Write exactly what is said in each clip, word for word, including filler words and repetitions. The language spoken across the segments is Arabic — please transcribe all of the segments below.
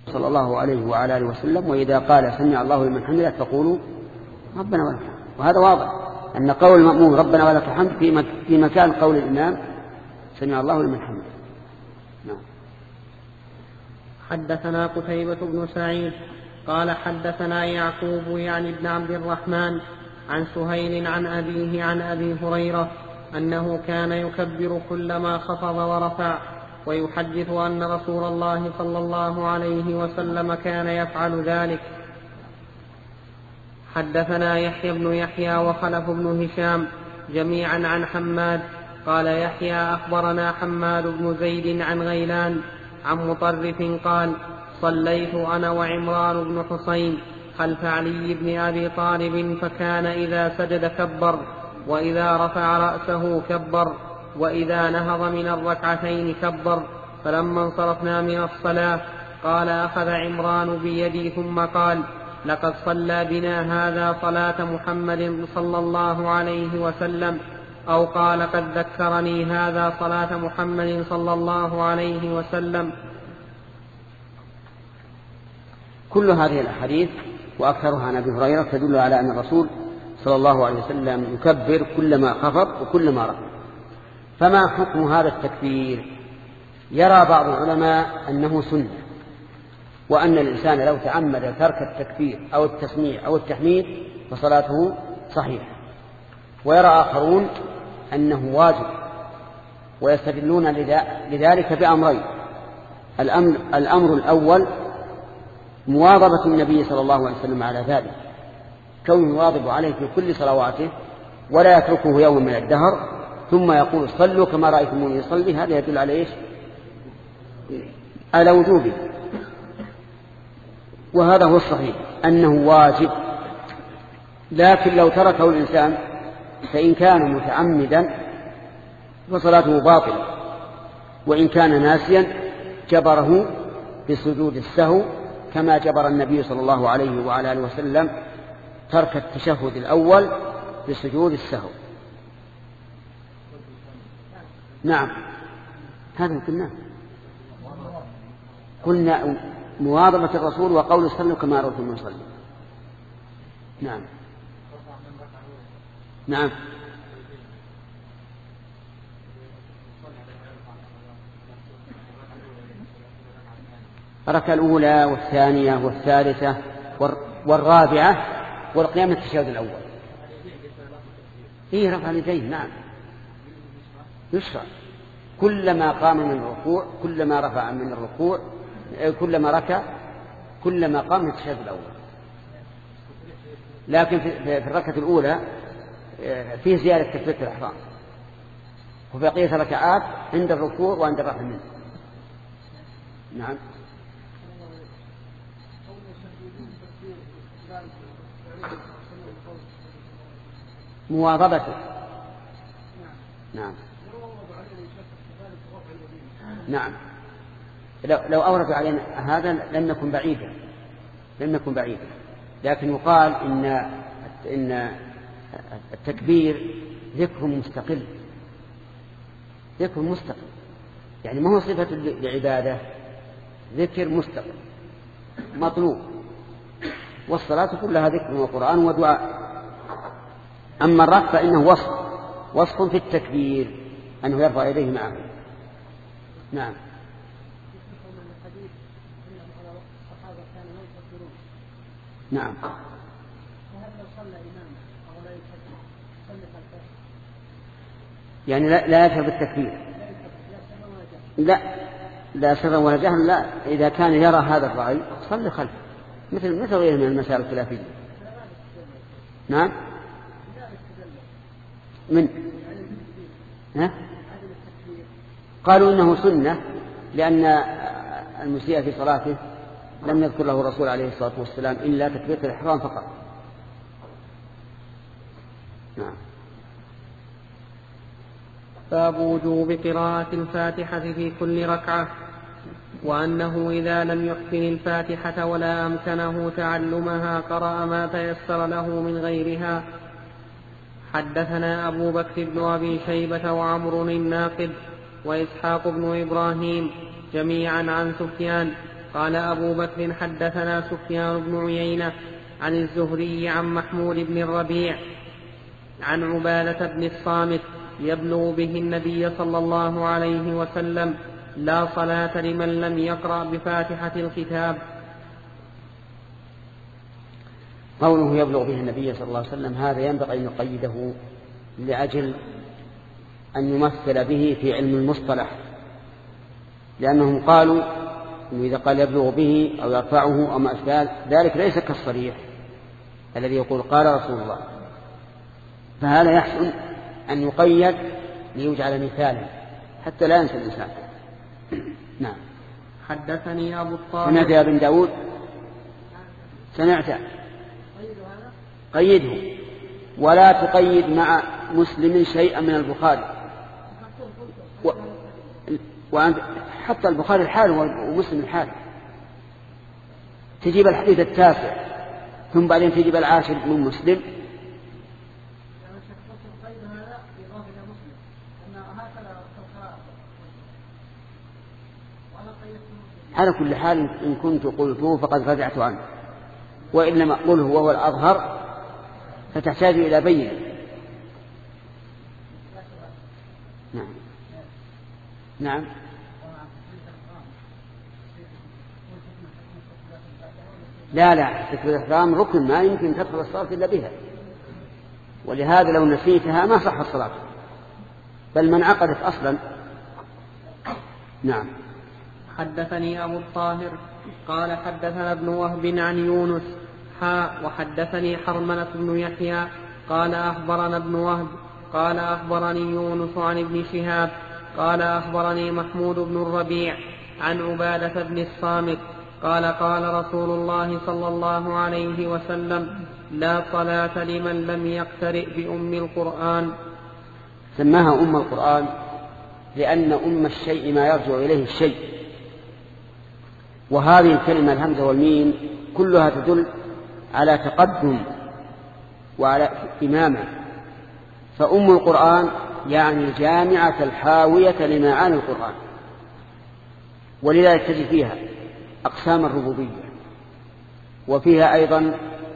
صلى الله عليه وعلى آله وسلم، وإذا قال سمع الله لمن حمده فقولوا ربنا ولك الحمد. وهذا واضح أن قول المأموم ربنا ولك الحمد في مكان قول الإمام سمع الله لمن حمده. نعم. حدثنا قتيبة بن سعيد قال حدثنا يعقوب يعني ابن عبد الرحمن عن سهيل عن أبيه عن أبي هريرة أنه كان يكبر كلما خفض ورفع، ويحدث أن رسول الله صلى الله عليه وسلم كان يفعل ذلك. حدثنا يحيى بن يحيى وخلف بن هشام جميعا عن حماد قال يحيى أخبرنا حماد بن زيد عن غيلان عن مطرف قال صليت أنا وعمران بن حسين خلف علي بن أبي طالب فكان إذا سجد كبر، وإذا رفع رأسه كبر، وإذا نهض من الركعتين كبر. فلما انصرفنا من الصلاة قال أخذ عمران بيدي ثم قال لقد صلى بنا هذا صلاة محمد صلى الله عليه وسلم، أو قال قد ذكرني هذا صلاة محمد صلى الله عليه وسلم. كل هذه الأحاديث وأكثرها عن أبي هريرة تدل على أن الرسول صلى الله عليه وسلم يكبر كلما خفض وكلما رفع. فما حكم هذا التكبير؟ يرى بعض العلماء أنه سنة، وأن الإنسان لو تعمد ترك التكبير أو التسميع أو التحميد فصلاته صحيحة. ويرى آخرون أنه واجب، ويستدلون لذلك بأمرين. الأمر, الأمر الأول مواظبة النبي صلى الله عليه وسلم على ذلك، كونه يواظب عليه في كل صلواته ولا يتركه يوم من الدهر، ثم يقول صلوا كما رأيتموني يصلي. هذا يدل على إيش؟ على وجوبه. وهذا هو الصحيح أنه واجب. لكن لو تركه الإنسان فإن كان متعمدا فصلاته باطلة، وإن كان ناسيا جبره بسجود السهو، كما جبر النبي صلى الله عليه وعلى آله وسلم ترك التشهد الأول بسجود السهو. نعم، هذا قلنا قلنا مواظبة الرسول وقول صلوا كما رأيتم يصلي. نعم نعم الركعة الأولى والثانية والثالثة والرابعة والقيام من التشهد الأول. إيه رفع اليدين؟ نعم يشرع. كلما قام من الركوع، كلما رفع من الركوع، كلما ركع، كلما قام من التشهد الأول. لكن في الركعة الأولى فيه زيادة تكبيرة الإحرام، وفي بقية الركعات عند الركوع وعند الرفع منه. نعم مواظبته. نعم نعم لو, لو أوردوا علينا هذا لم نكن بعيدا لم نكن بعيدا لكن يقال إن إن التكبير ذكر مستقل، ذكر مستقل، يعني ما هو صفة لعبادة، ذكر مستقل مطلوب. والصلاة كلها ذكر وقرآن ودعاء. أما الرفع فإنه وصف وصف في التكبير أنه يرفع يديه معه. نعم نعم يعني لا, لا يشعر بالتكبير، لا لا سرا ولا جهرا، لا. إذا كان يرى هذا الرأي صلي خلفه، مثل مثل غيره من المسائل الخلافية. نعم من ها؟ قالوا إنه سنة لأن المسيء في صلاته لم يذكر له الرسول عليه الصلاة والسلام إلا تكبيرة الإحرام فقط. نعم. باب وجوب قراءة الفاتحة في كل ركعة، وأنه إذا لم يحسن الفاتحة ولا أمكنه تعلمها قرأ ما تيسر له من غيرها. حدثنا أبو بكر بن أبي شيبة وعمر الناقد وإسحاق بن إبراهيم جميعا عن سفيان قال أبو بكر حدثنا سفيان بن عيينة عن الزهري عن محمود بن الربيع عن عبادة بن الصامت يبلغ به النبي صلى الله عليه وسلم لا صلاة لمن لم يقرأ بفاتحة الكتاب. قوله يبلغ به النبي صلى الله عليه وسلم هذا ينبغي أن يقيده لأجل أن يمثل به في علم المصطلح، لأنهم قالوا إنه إذا قال يبلغ به أو يرفعه أو ما أشبه ذلك ليس كالصريح الذي يقول قال رسول الله، فهذا يحسن أن يقيد ليجعل مثالا حتى لا ينسى الإنسان. نعم. حدثني أبو الطاهر. سمعت يا ابن داود؟ سمعت؟ قيده ولا تقيد مع مسلم شيئا من البخاري و... وأنت حتى البخاري الحال ومسلم الحال، تجيب الحديث التاسع ثم بعدين تجيب العاشر من مسلم. على كل حال إن كنت قلته فقد رجعت عنه، وإنما أقوله وهو الأظهر فتحتاج إلى بينة. نعم نعم. لا لا تكبيرة الإحرام ركن ما يمكن تدخل الصلاة إلا بها، ولهذا لو نسيتها ما صح الصلاة بل من عقدت أصلا. نعم. حدثني أبو الطاهر قال حدثنا ابن وهب عن يونس حاء وحدثني حرملة بن يحيى قال أخبرنا ابن وهب قال أخبرني يونس عن ابن شهاب قال أخبرني محمود بن الربيع عن عبادة بن الصامت قال قال رسول الله صلى الله عليه وسلم لا صلاة لمن لم يقترئ بأم القرآن. سماها أم القرآن لأن أم الشيء ما يرجع إليه الشيء، وهذه الكلمة الهمزة والميم كلها تدل على تقدم وعلى إمامة، فأم القرآن يعني الجامعة الحاوية لمعاني القرآن، ولذلك تجد فيها أقسام الربوبية وفيها أيضا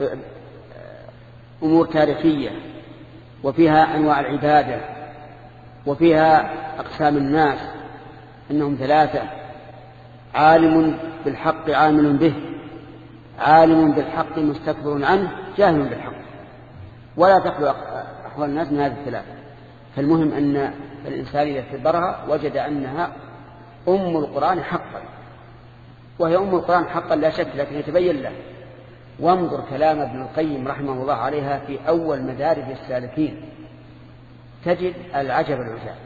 أمور تاريخية وفيها أنواع العبادة وفيها أقسام الناس أنهم ثلاثة: عالم بالحق عامل به، عالم بالحق مستكبر عنه، جاهل بالحق، ولا تخلو أحوال الناس من هذه الثلاثة. فالمهم أن الإنسان إذا اعتبرها وجد أنها أم القرآن حقا، وهي أم القرآن حقا لا شك، لكن يتبين له. وانظر كلام ابن القيم رحمه الله عليها في أول مدارج السالكين تجد العجب العجاب.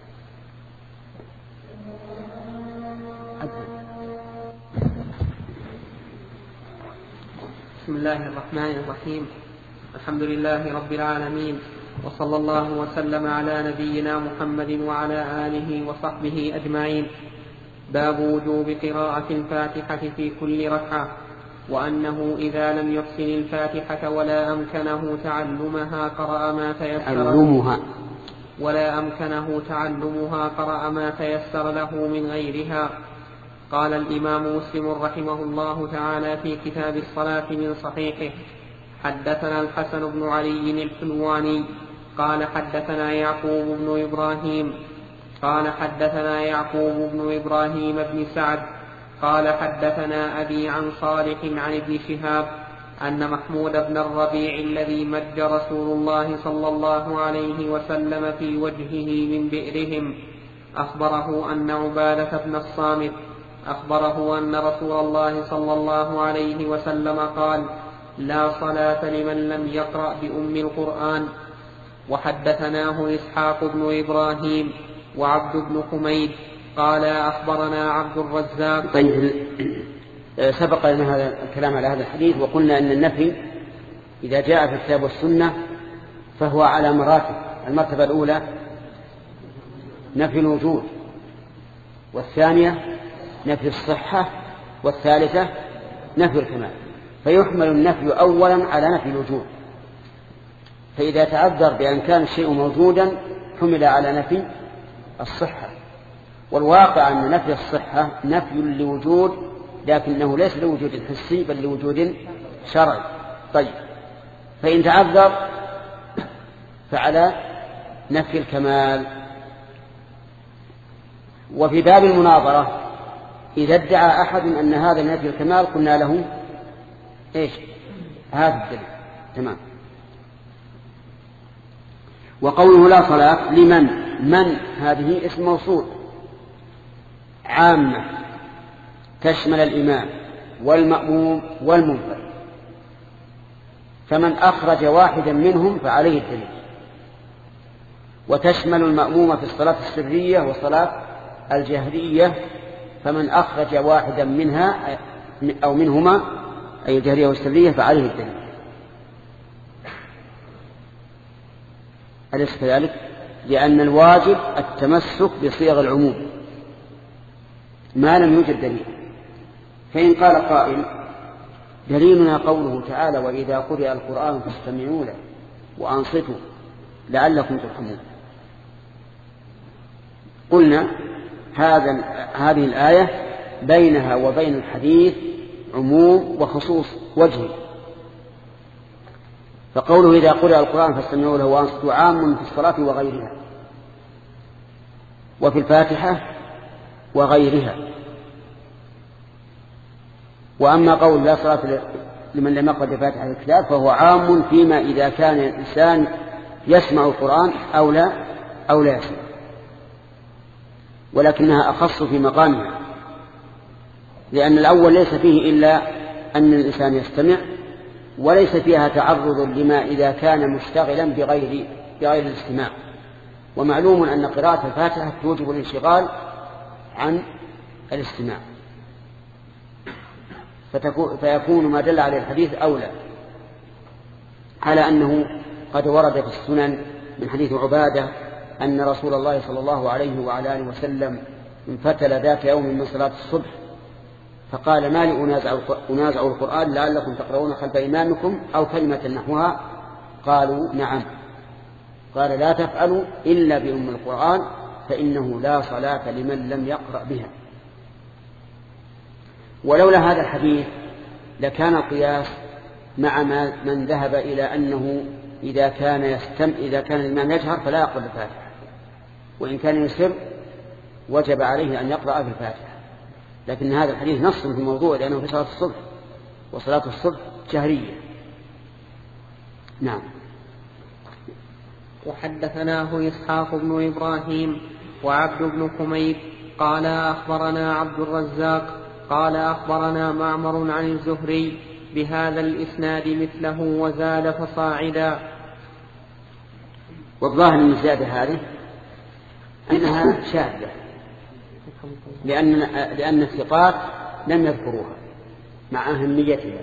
بسم الله الرحمن الرحيم. الحمد لله رب العالمين، وصلى الله وسلم على نبينا محمد وعلى آله وصحبه أجمعين. باب وجوب قراءة الفاتحة في كل ركعة، وأنه إذا لم يحسن الفاتحة ولا أمكنه تعلمها قرأ ما تيسر ولا أمكنه تعلمها قرأ ما تيسر له من غيرها. قال الإمام مسلم رحمه الله تعالى في كتاب الصلاة من صحيحه: حدثنا الحسن بن علي الحلواني قال حدثنا يعقوب بن إبراهيم قال حدثنا يعقوب بن إبراهيم بن سعد قال حدثنا أبي عن صالح عن ابن شهاب أن محمود بن الربيع الذي مج رسول الله صلى الله عليه وسلم في وجهه من بئرهم أخبره أن عبادة بن الصامت أخبره أن رسول الله صلى الله عليه وسلم قال: لا صلاة لمن لم يقرأ بأم القرآن. وحدثناه إسحاق بن إبراهيم وعبد بن حميد قال أخبرنا عبد الرزاق. طيب، سبق لنا هذا الكلام على هذا الحديث، وقلنا أن النفي إذا جاء في الكتاب والسنة فهو على مراتب. المرتبة الأولى نفي الوجود، والثانية نفي الصحة، والثالثة نفي الكمال. فيحمل النفي أولا على نفي الوجود، فإذا تعذر بأن كان الشيء موجودا حمل على نفي الصحة. والواقع أن نفي الصحة نفي لوجود لكنه ليس لوجود حسي بل لوجود شرعي. طيب، فإن تعذر فعلى نفي الكمال. وفي باب المناظرة إذا ادعى أحد أن هذا نفي الكمال قلنا له إيش؟ هذا الدليل. تمام. وقوله لا صلاة لمن، من هذه اسم موصول عامة تشمل الإمام والمأموم والمنفرد، فمن أخرج واحدا منهم فعليه الدليل. وتشمل المأموم في الصلاة السرية والصلاة الجهرية، فمن أخرج واحدا منها أو منهما أي الجهرية والسرية فعليه الدليل. أليس كذلك؟ لأن الواجب التمسك بصيغ العموم ما لم يوجد دليل. فإن قال قائل دليلنا قوله تعالى وإذا قرئ القرآن فاستمعوا له وأنصتوا لعلكم ترحمون، قلنا هذا هذه الآية بينها وبين الحديث عموم وخصوص وجهي، فقوله إذا قرئ القرآن فاستمعوا له وأنصتوا عام في الصلاة وغيرها، وفي الفاتحة وغيرها. وأما قول لا صلاة لمن لم يقرأ بفاتحة الكتاب فهو عام فيما إذا كان الإنسان يسمع القرآن أو لا أو لا يسمع، ولكنها أخص في مقامها، لأن الأول ليس فيه إلا أن الإنسان يستمع، وليس فيها تعرض لما إذا كان مشتغلا بغير بغير الاستماع. ومعلوم أن قراءة الفاتحة توجب الانشغال عن الاستماع، فيكون ما دل عليه الحديث أولى، على أنه قد ورد في السنن من حديث عبادة أن رسول الله صلى الله عليه وعلى آله وسلم انفتل ذات يوم من صلاة الصبح فقال ما لي أنازع القرآن لعلكم تقرؤون خلف إمامكم أو كلمة نحوها، قالوا نعم، قال لا تفعلوا إلا بأم القرآن فإنه لا صلاة لمن لم يقرأ بها. ولولا هذا الحديث لكان القياس مع من ذهب إلى أنه إذا كان يستم إذا كان الإمام يجهر فلا يقرأ بالفاتحة، وإن كان يسر وجب عليه أن يقرأ بالفاتحة. لكن هذا الحديث نص في موضوع لأنه في صلاة الصبح، وصلاة الصبح جهرية. نعم. وحدثناه إسحاق بن إبراهيم وعبد بن حميد قال أخبرنا عبد الرزاق قال أخبرنا معمر عن الزهري بهذا الإسناد مثله وزاد فصاعدا. والظاهر من الزيادة هذه أنها شاذة، لأن لأن الثقات لم يذكروها مع أهميتها.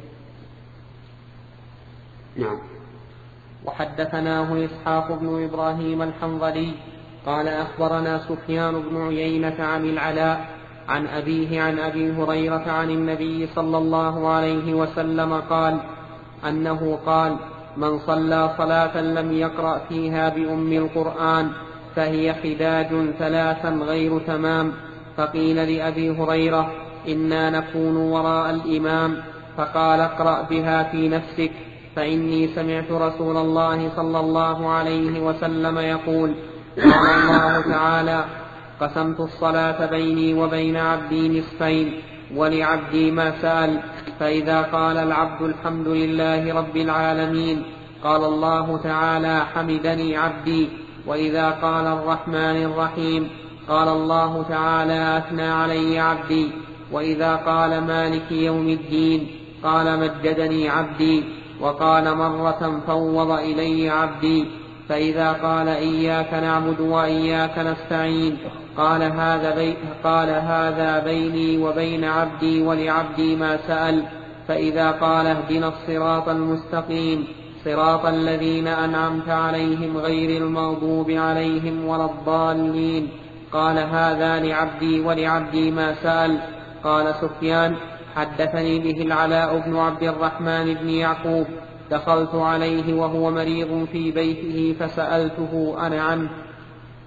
نعم. وحدثناه إسحاق بن إبراهيم الحنظلي قال أخبرنا سفيان بن عيينة عن العلاء عن أبيه عن أبي هريرة عن النبي صلى الله عليه وسلم قال أنه قال من صلى صلاة لم يقرأ فيها بأم القرآن فهي خداج ثلاثا غير تمام. فقيل لأبي هريرة إنا نكون وراء الإمام، فقال اقرأ بها في نفسك، فإني سمعت رسول الله صلى الله عليه وسلم يقول قال الله تعالى قسمت الصلاة بيني وبين عبدي نصفين ولعبدي ما سأل، فإذا قال العبد الحمد لله رب العالمين قال الله تعالى حمدني عبدي، وإذا قال الرحمن الرحيم قال الله تعالى أثنى علي عبدي، وإذا قال مالك يوم الدين قال مجدني عبدي، وقال مرة فوض إلي عبدي، فإذا قال إياك نعبد وإياك نستعين قال هذا, بي قال هذا بيني وبين عبدي ولعبدي ما سأل، فإذا قال اهدنا الصراط المستقيم صراط الذين أنعمت عليهم غير المغضوب عليهم ولا الضالين قال هذا لعبدي ولعبدي ما سأل. قال سفيان حدثني به العلاء بن عبد الرحمن بن يعقوب، دخلت عليه وهو مريض في بيته فسألته أنا عنه.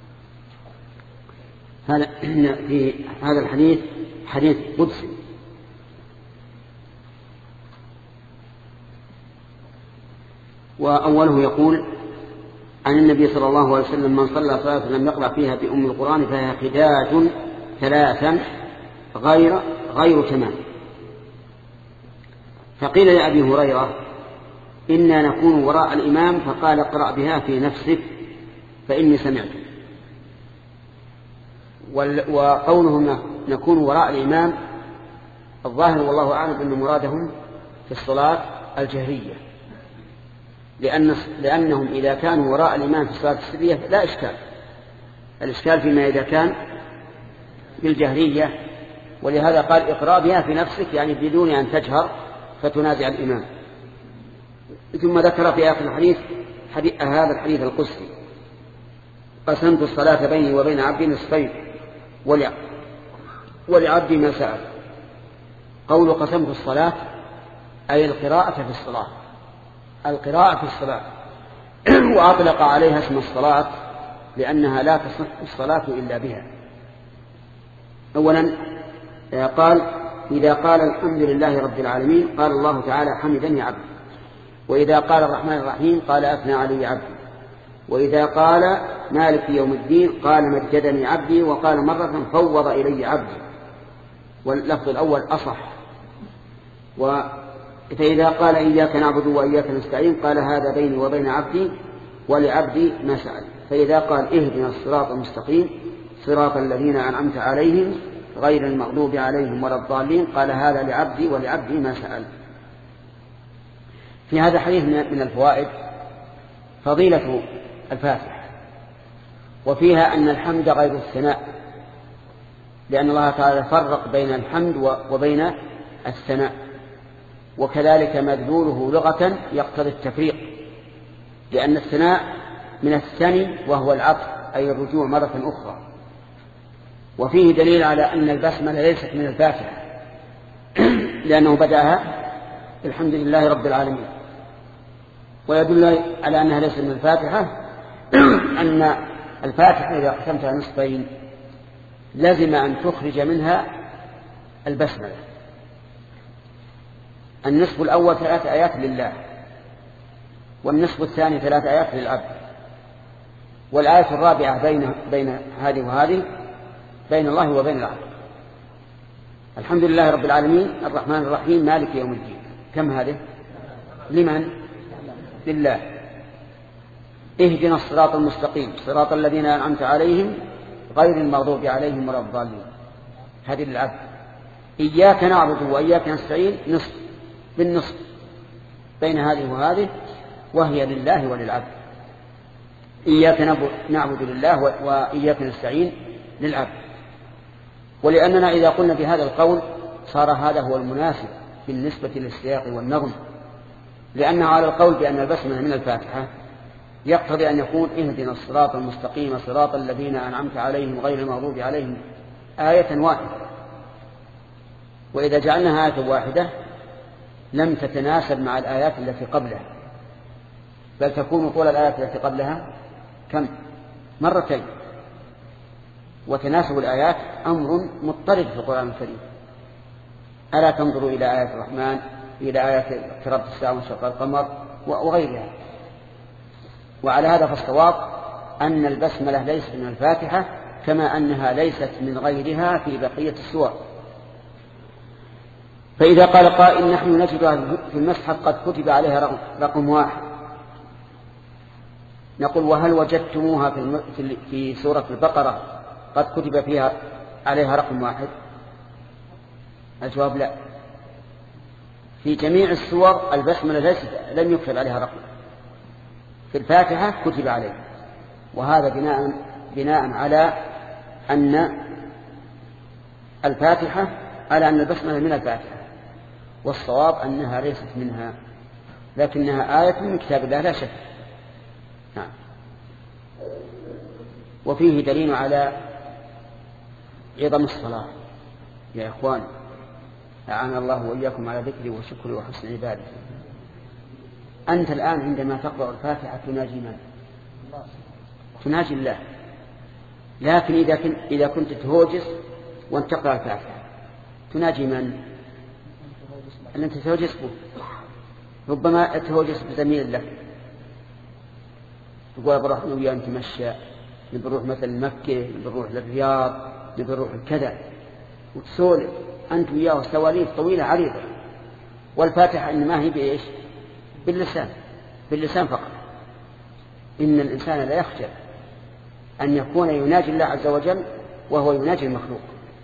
هذا في هذا الحديث حديث قدسي وأوله يقول عن النبي صلى الله عليه وسلم: من صلى صلاة لم يقرأ فيها بأم القرآن فهي خداج ثلاثا غير غير تمام. فقيل لأبي هريرة: إنا نكون وراء الإمام، فقال: اقرأ بها في نفسك فإني سمعت. وقولهم نكون وراء الإمام الظاهر والله أعلم أن مرادهم في الصلاة الجهرية، لأن لأنهم إذا كانوا وراء الإمام في الصلاة السرية لا إشكال. الإشكال فيما إذا كان بالجهرية، ولهذا قال: اقرأ بها في نفسك، يعني بدون أن تجهر فتنازع الإمام. ثم ذكر في آخر الحديث حديث هذا الحديث القدسي: قسمت الصلاة بيني وبين عبدي نصفين ولعبدي ما سأل. قول قسمت الصلاة أي القراءة في الصلاة، القراءة في الصلاة وأطلق عليها اسم الصلاة لأنها لا تصح الصلاة إلا بها. أولا قال: إذا قال الحمد لله رب العالمين قال الله تعالى: حمدني عبدي. وإذا قال الرحمن الرحيم قال: أثنى علي عبدي. وإذا قال مالك يوم الدين قال: مجدني عبدي. وقال مرة: فوض إلي عبدي. واللفظ الأول أصح. فإذا قال: إياك نعبد وإياك نستعين قال: هذا بيني وبين عبدي ولعبدي ما سأل. فإذا قال: اهدنا الصراط المستقيم صراط الذين أنعمت عليهم غير المغضوب عليهم ولا الضالين قال: هذا لعبدي ولعبدي ما سأل. في هذا الحديث من الفوائد فضيلة الفاتحة، وفيها أن الحمد غير الثناء، لأن الله تعالى فرق بين الحمد وبين الثناء، وكذلك مدلوله لغة يقتضي التفريق، لأن الثناء من الثني وهو العطف أي الرجوع مرة أخرى. وفيه دليل على أن البسملة ليست من الفاتحة لأنه بدأها الحمد لله رب العالمين. ويدل على أنها ليست من الفاتحة أن الفاتحة إذا قسمتها نصفين لازم أن تخرج منها البسملة. النصف الأول ثلاث آيات لله، والنصف الثاني ثلاث آيات للعبد، والآية الرابعة بين بين هذه وهذه بين الله وبين العبد. الحمد لله رب العالمين الرحمن الرحيم مالك يوم الدين، كم هذه؟ لمن؟ لله. اهدنا الصراط المستقيم صراط الذين أنعمت عليهم غير المغضوب عليهم ولا الضالين، هذه للعبد. إياك نعبد وإياك نستعين نصف بالنصف بين هذه وهذه، وهي لله وللعبد. إياك نعبد لله وإياك نستعين للعبد. ولأننا إذا قلنا بهذا القول صار هذا هو المناسب بالنسبة للسياق والنظم، لأنه على القول بأن البسملة من الفاتحة يقتضي أن يكون اهدنا الصراط المستقيم صراط الذين أنعمت عليهم غير المغضوب عليهم آية واحدة. وإذا جعلناها آية واحدة لم تتناسب مع الآيات التي قبلها، بل تكون طول الآيات التي قبلها كم؟ مرتين. وتناسب الآيات أمر مضطرد في القرآن الكريم. ألا تنظروا إلى آيات الرحمن، إلى آيات اقتربت الساعة وانشق القمر وغيرها. وعلى هذا فالصواب أن البسملة ليست من الفاتحة، كما أنها ليست من غيرها في بقية السور. فإذا قال قائل: نحن نجدها في المصحف قد كتب عليها رقم واحد، نقول: وهل وجدتموها في سورة البقرة قد كتب فيها عليها رقم واحد؟ الجواب لا. في جميع السور البسملة ليست لم يكتب عليها رقم، في الفاتحة كتب عليها، وهذا بناء بناء على أن الفاتحة على أن البسملة من الفاتحة، والصواب أنها ليست منها، لكنها آية من كتاب الله لا شك. نعم. وفيه دليل على عظم الصلاة يا إخوان، أعان الله وإياكم على ذكري وشكري وحسن عبادتي. أنت الآن عندما تقرأ الفاتحة تناجي من؟ تناجي الله. لكن إذا كنت, إذا كنت تهوجس وأنت تقرأ الفاتحة تناجي من؟ أن أنت تهوجس به، ربما تهوجس بزميل لك تقول بروح وياه نتمشى، نبروح مثلا مكة، نبروح للرياض، نبروح كذا، وتسولف أنت وياه سواليف طويلة عريضة، والفاتحة إن ما هي بإيش؟ باللسان، باللسان فقط. إن الإنسان لا يخجل أن يكون يناجي الله عز وجل وهو يناجي المخلوق.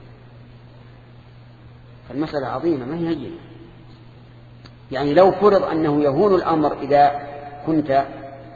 فالمسألة عظيمة ما هي هينة. يعني لو فرض أنه يهون الأمر إذا كنت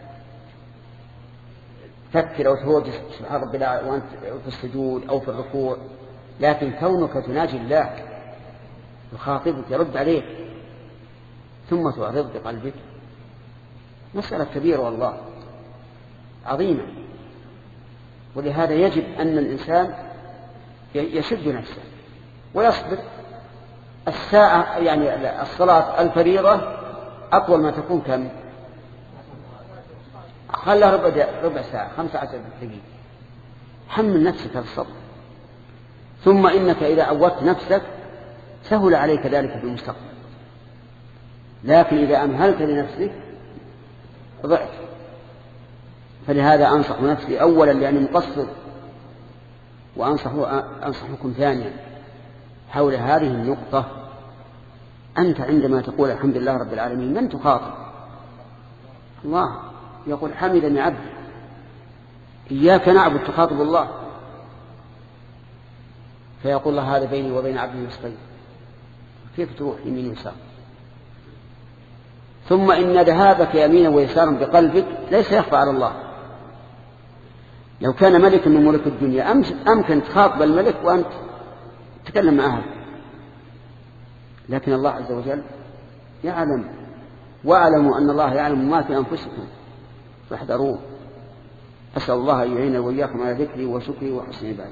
تفكر أو تهوج سبحان ربي وأنت في السجود أو في الركوع، لكن كونك تناجي الله يخاطبك يرد عليك ثم تعرض بقلبك مسألة كبيرة والله عظيمة. ولهذا يجب أن الإنسان يشد نفسه ويصبر. الساعة يعني الصلاة الفريضة أطول ما تكون كم؟ خلها ربع, ربع ساعة، خمسة عشر دقيقة. حمل نفسك الصبر، ثم إنك إذا عودت نفسك سهل عليك ذلك في المستقبل. لكن إذا أمهلت لنفسك ضعت. فلهذا أنصح نفسي أولا لأني مقصر، وأنصح أنصحكم ثانيا حول هذه النقطة. أنت عندما تقول الحمد لله رب العالمين من تخاطب؟ الله يقول حمدني عبد. إياك نعبد تخاطب الله، فيقول الله هذا بيني وبين عبدي نصفين. كيف تروح يمين ويسار؟ ثم إن ذهابك يمينا ويسارا بقلبك ليس يخفى على الله. لو كان ملك من ملوك الدنيا أمكن تخاطب الملك وأنت تتكلم معه، لكن الله عز وجل يعلم، واعلموا أن الله يعلم ما في أنفسكم فاحذروه. أسأل الله أن يعين وإياكم على ذكري وشكري وحسن عبادتي.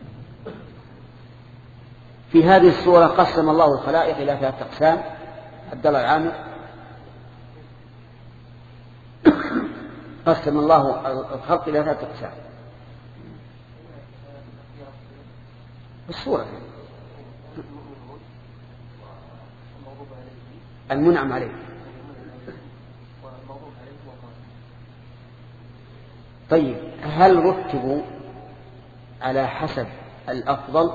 في هذه السورة قسم الله الخلائق إلى ثلاثة أقسام. عبد الله العامر. قسم الله الخلق إلى ثلاثة أقسام السورة. المنعم عليه. طيب هل رتبوا على حسب الأفضل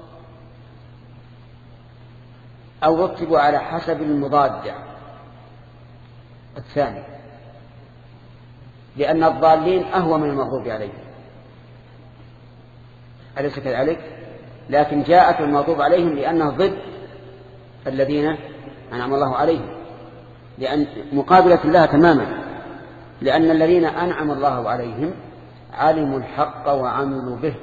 أو رتبوا على حسب المضاد الثاني؟ لأن الضالين أهوى من المغضوب عليهم، أليس كذلك؟ لكن جاءت المغضوب عليهم لأنه ضد الذين أنعم الله عليهم، لأن مقابلة الله تماما. لأن الذين أنعم الله عليهم علموا الحق وعملوا به،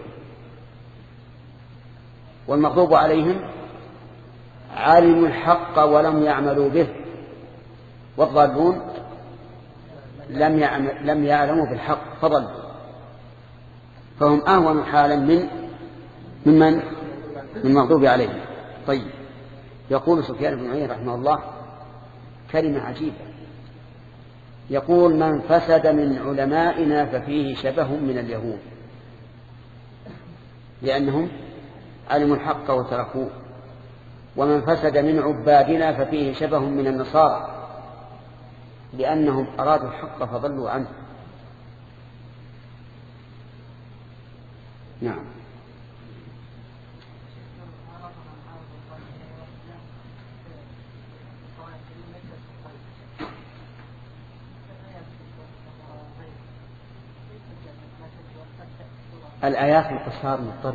والمغضوب عليهم علموا الحق ولم يعملوا به، والضالون لم يعمل لم يعلموا بالحق فضلوا. فهم أهون حالا من ممن من المغضوب عليهم. طيب يقول سفيان بن عيينة رحمه الله كلمة عجيبة، يقول من فسد من علمائنا ففيه شبه من اليهود، لأنهم علموا الحق وتركوه. ومن فسد من عبادنا ففيه شبه من النصارى، لأنهم أرادوا الحق فضلوا عنه. نعم. الآيات القصار مضطردة،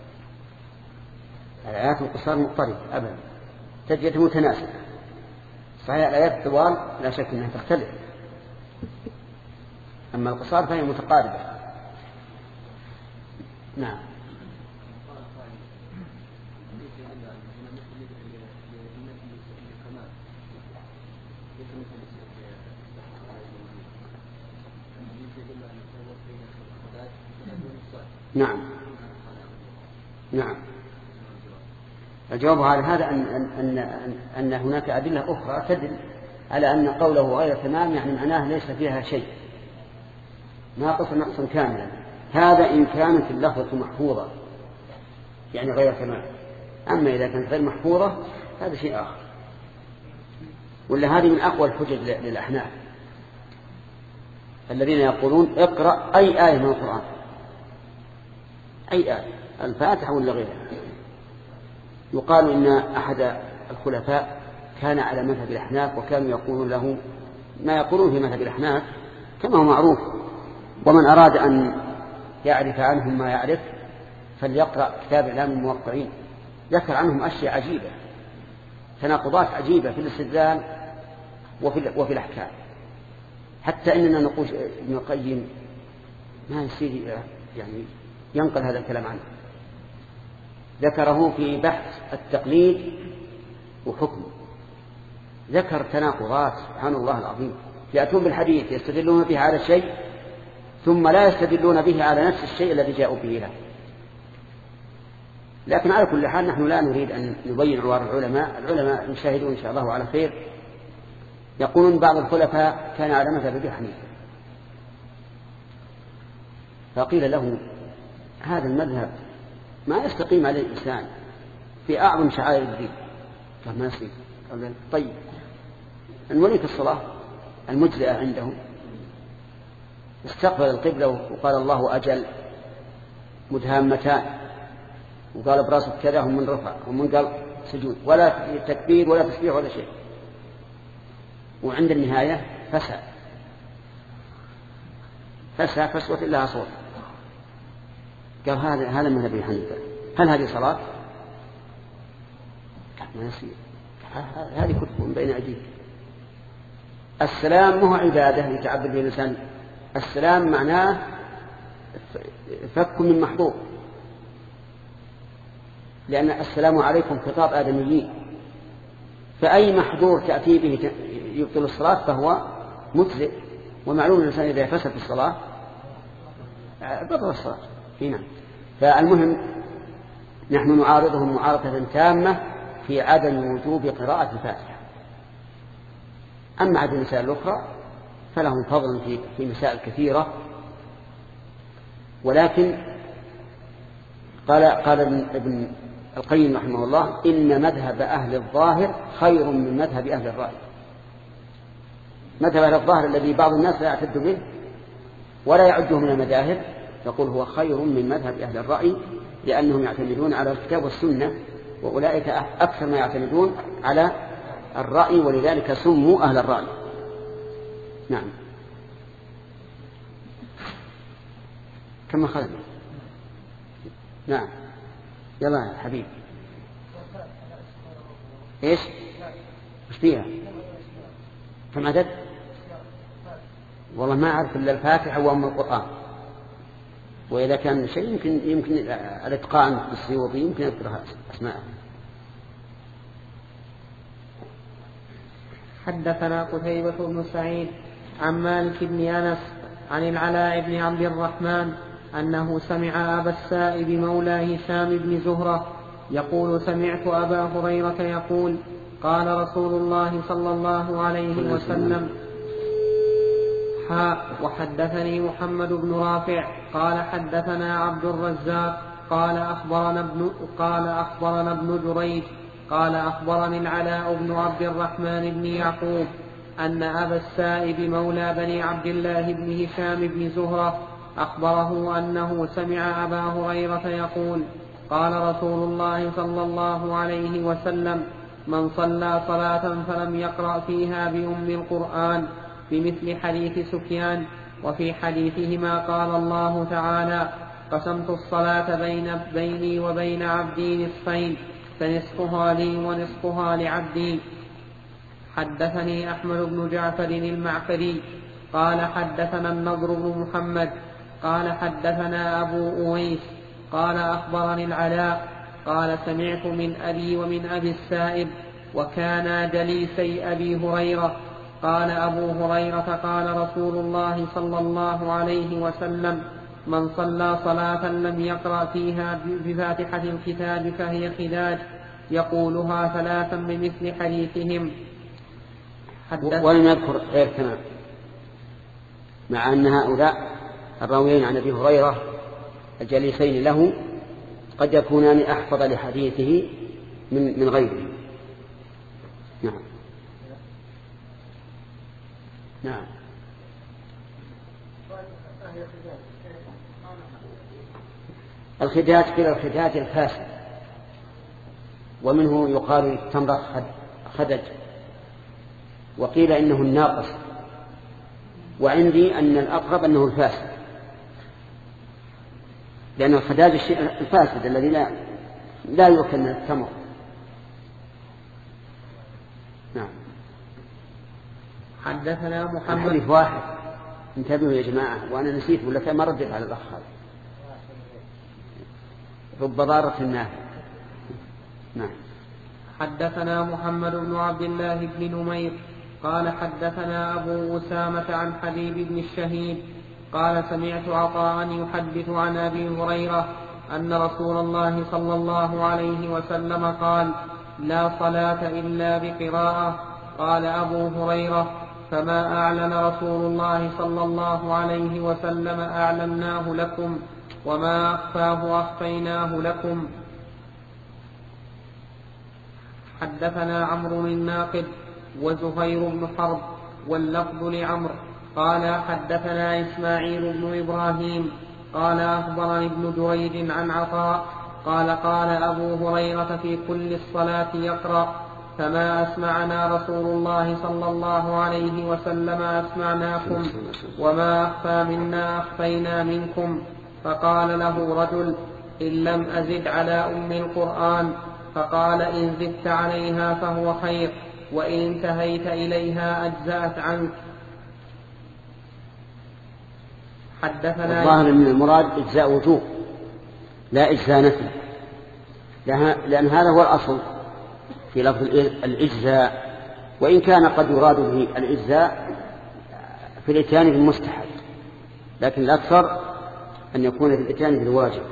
الآيات القصار مضطردة أبدا، تجد متناسبة. صحيح الآيات الطوال لا شك أنها تختلف، أما القصار فهي متقاربة. نعم. نعم نعم. الجواب على هذا أن, أن, أن, أن هناك أدلة أخرى تدل على أن قوله غير تمام يعني معناه ليس فيها شيء، ناقص نقصا كاملا. هذا إن كانت اللفظة محفوظة يعني غير تمام، أما إذا كانت غير محفوظة هذا شيء آخر. ولا هذه من أقوى الحجج للأحناف الذين يقولون اقرأ أي آية من القرآن، أي آية، الفاتحة ولا غيرها. يقال إن أحد الخلفاء كان على مذهب الأحناف، وكانوا يقولون له ما يقولون في مذهب الأحناف كما هو معروف، ومن أراد أن يعرف عنهم ما يعرف فليقرأ كتاب إعلام الموقعين، ذكر عنهم أشياء عجيبة، تناقضات عجيبة في الاستدلال وفي, وفي الأحكام، حتى إننا نقول ابن القيم ما يصير يعني ينقل هذا الكلام عنه. ذكره في بحث التقليد وحكمه، ذكر تناقضات سبحان الله العظيم، يأتون بالحديث يستدلون به على شيء ثم لا يستدلون به على نفس الشيء الذي جاءوا به له. لكن على كل حال نحن لا نريد أن نبين عوار العلماء، العلماء نشاهدون إن شاء الله على خير. يقولون بعض الخلفاء كان على مذهب أبي حنيفة، فقيل له هذا المذهب ما يستقيم عليه الإنسان في أعظم شعائر الدين، قال ما يصير. قال طيب نوليك الصلاة المجزئة عنده، استقبل القبلة وقال الله أجل مدهامتان، وقال براسه كذا هم من رفع ومن قال سجود، ولا تكبير ولا تسبيح ولا شيء، وعند النهاية فسع فسع فسوة لها صوت. قال هذا هذا من أبي حنيفة، هل هذه صلاة؟ قال ما يصير، هذه كتب من بين أيديك. السلام مو عبادة يتعبد به الإنسان، السلام معناه فك من محظور، لأن السلام عليكم خطاب آدميين، فأي محظور تأتي به يبطل الصلاة فهو مجزئ، ومعلوم الإنسان إذا فسد الصلاة بطل الصلاة. هنا فالمهم نحن نعارضهم معارضة تامة في عدم وجوب قراءة الفاتحة. أما عدم المسائل الأخرى فلهم فضل في في مسائل كثيرة، ولكن قال قال ابن القيم رحمه الله إن مذهب أهل الظاهر خير من مذهب أهل الرأي. مذهب أهل الظاهر الذي بعض الناس لا يعتد به ولا يعده من المذاهب يقول هو خير من مذهب أهل الرأي، لأنهم يعتمدون على الكتاب والسنة، وأولئك أكثر ما يعتمدون على الرأي، ولذلك سموا أهل الرأي. نعم. كم أخذنا؟ نعم يلا يا حبيب. إيش إيش فيها؟ كم عدد؟ والله ما أعرف إلا الفاتحة وأم القرآن، وإذا كان شيء يمكن يمكن الإتقان بالسيوطي يمكن أذكرها أسماءها. حدثنا قتيبة بن سعيد عن مالك بن أنس عن العلاء بن عبد الرحمن أنه سمع أبا السائب مولى هشام بن زهرة يقول سمعت أبا هريرة يقول قال رسول الله صلى الله عليه وسلم حاء وحدثني محمد بن رافع قال حدثنا عبد الرزاق قال أخبرنا ابن, قال أخبرنا ابن جريج قال أخبرني العلاء بن عبد الرحمن بن يعقوب أن أبا السائب مولى بني عبد الله بن هشام بن زهرة أخبره أنه سمع أبا هريرة يقول قال رسول الله صلى الله عليه وسلم من صلى صلاة فلم يقرأ فيها بأم القرآن بمثل حديث سفيان. وفي حديثهما قال الله تعالى قسمت الصلاة بين بيني وبين عبدي نصفين فنصفها لي ونصفها لعبدي. حدثني أحمد بن جعفر المعقري قال حدثنا النضر بن محمد قال حدثنا أبو أويس قال أخبرني العلاء قال سمعت من أبي ومن أبي السائب وكانا جليسي أبي هريرة قال أبو هريرة قال رسول الله صلى الله عليه وسلم من صلى صلاة لم يقرأ فيها بفاتحة الكتاب فهي خداج يقولها ثلاثا بمثل حديثهم. ولم يذكر غير تمام، مع أن هؤلاء الراويين عن أبي هريرة الجليسين له قد يكونان أحفظ لحديثه من من غيره. نعم نعم الخداج كلا الخداج الفاسد، ومنه يقال التمر خدج، وقيل إنه الناقص، وعندي أن الأقرب أنه الفاسد، لأن الخداج الشيء الفاسد الذي لا لا يؤكل من التمر. نعم. حدثنا محمد. حديث واحد، انتبهوا يا جماعة، وأنا نسيت ولا كان ما ردت على الأخ هذا. رب ضارة النافع. نعم. حدثنا محمد بن عبد الله بن نمير قال حدثنا أبو أسامة عن حبيب بن الشهيد قال سمعت عطاء يحدث عن أبي هريرة أن رسول الله صلى الله عليه وسلم قال لا صلاة إلا بقراءة. قال أبو هريرة فما أعلن رسول الله صلى الله عليه وسلم أعلناه لكم وما أخفاه أخفيناه لكم. حدثنا عمرو الناقد وزهير بن حرب واللفظ لعمرو قال حدثنا إسماعيل بن إبراهيم قال أخبرني ابن جريج عن عطاء قال قال أبو هريرة في كل الصلاة يقرأ فما أسمعنا رسول الله صلى الله عليه وسلم أسمعناكم وما أخفى منا أخفينا منكم. فقال له رجل إن لم أزد على أم القرآن. فقال إن زدت عليها فهو خير وإن انتهيت إليها أجزأت عنك. حدثنا الظاهر من المراد إجزاء وجوب لا إجزاء نفي، لأن هذا هو الأصل في لفظ الإجزاء، وإن كان قد يراد به الإجزاء في الإتيان بالمستحب، لكن الأكثر أن يكون في الإتيان بالواجب.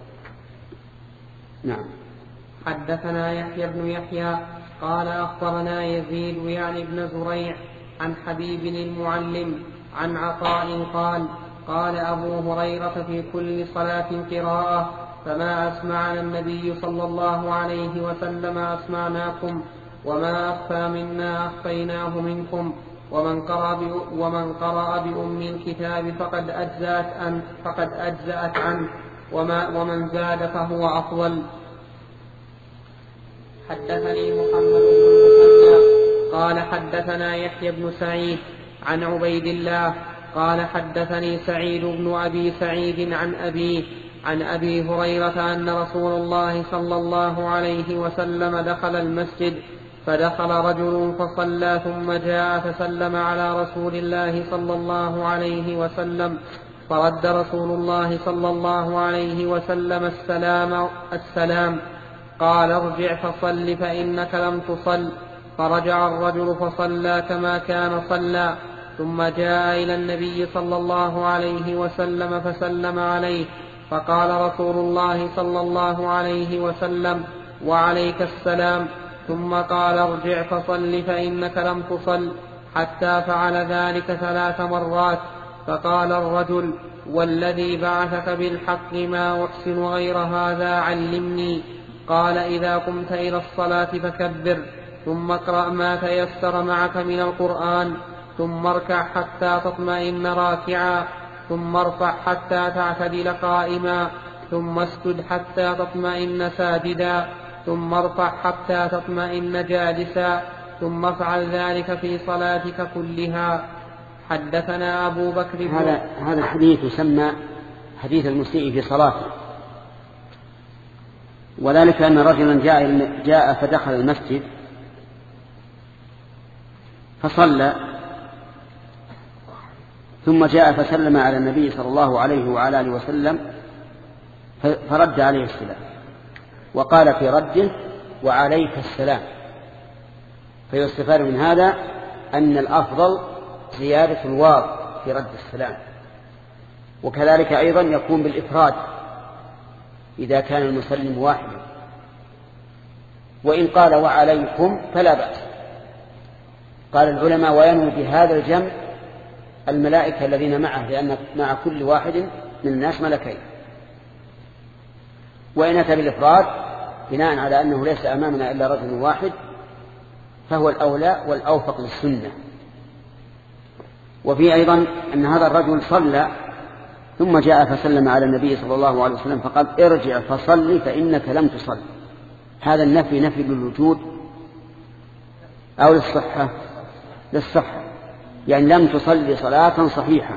نعم. حدثنا يحيى بن يحيى قال أخبرنا يزيد يعني ابن زريع عن حبيب المعلم عن عطاء قال قال أبو هريرة في كل صلاة قراءة فما أسمعنا النبي صلى الله عليه وسلم أسمعناكم وما أخفى منا أخفيناه منكم ومن قرأ ومن قرأ بأم الكتاب فقد أجزأت أن فقد أجزأت عنه وما ومن زاد فهو أفضل. حدثني محمد بن المثنى قال حدثنا يحيى بن سعيد عن عبيد الله قال حدثني سعيد بن أبي سعيد عن أبيه عن أبي هريرة أن رسول الله صلى الله عليه وسلم دخل المسجد فدخل رجل فصلى ثم جاء فسلم على رسول الله صلى الله عليه وسلم فرد رسول الله صلى الله عليه وسلم السلام السلام قال ارجع فصل فإنك لم تصل. فرجع الرجل فصلى كما كان صلى ثم جاء إلى النبي صلى الله عليه وسلم فسلم عليه فقال رسول الله صلى الله عليه وسلم وعليك السلام ثم قال ارجع فصل فإنك لم تصل حتى فعل ذلك ثلاث مرات. فقال الرجل والذي بعثك بالحق ما أحسن غير هذا علمني. قال إذا قمت إلى الصلاة فكبر ثم اقرأ ما تيسر معك من القرآن ثم اركع حتى تطمئن راكعا ثم ارفع حتى تعتدل قائما ثم اسجد حتى تطمئن ساجدا ثم ارفع حتى تطمئن جالسا ثم افعل ذلك في صلاتك كلها. حدثنا أبو بكر هذا هذا الحديث يسمى حديث المسيء في صلاته، وذلك أن رجلا جاء, جاء فدخل المسجد فصلى ثم جاء فسلم على النبي صلى الله عليه وعلى آله وسلم فرد عليه السلام وقال في رده وعليك السلام. فيستفاد من هذا أن الأفضل زيادة الواو في رد السلام، وكذلك أيضا يكون بالإفراد إذا كان المسلم واحدا، وإن قال وعليكم فلا بأس. قال العلماء وينوي بهذا الجمع الملائكة الذين معه، لأن مع كل واحد من الناس ملكين. وإن أتى بالإفراد بناء على أنه ليس أمامنا إلا رجل واحد فهو الأولى والأوفق للسنة. وفي أيضا أن هذا الرجل صلى ثم جاء فسلم على النبي صلى الله عليه وسلم فقال ارجع فصلي فإنك لم تصل. هذا النفي نفي للوجود أو للصحة؟ للصحة، يعني لم تصلي صلاة صحيحة.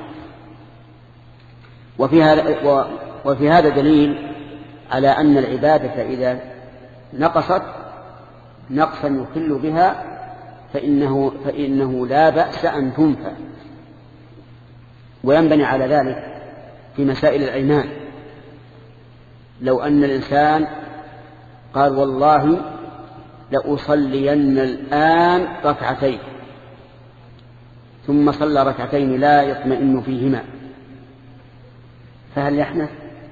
وفي هذا, وفي هذا دليل على أن العبادة إذا نقصت نقصا يخل بها فإنه, فإنه لا بأس أن تنفى. وينبني على ذلك في مسائل الأيمان. لو أن الإنسان قال والله لأصلين الآن ركعتين ثم صلى ركعتين لا يطمئن فيهما، فهل يحنث؟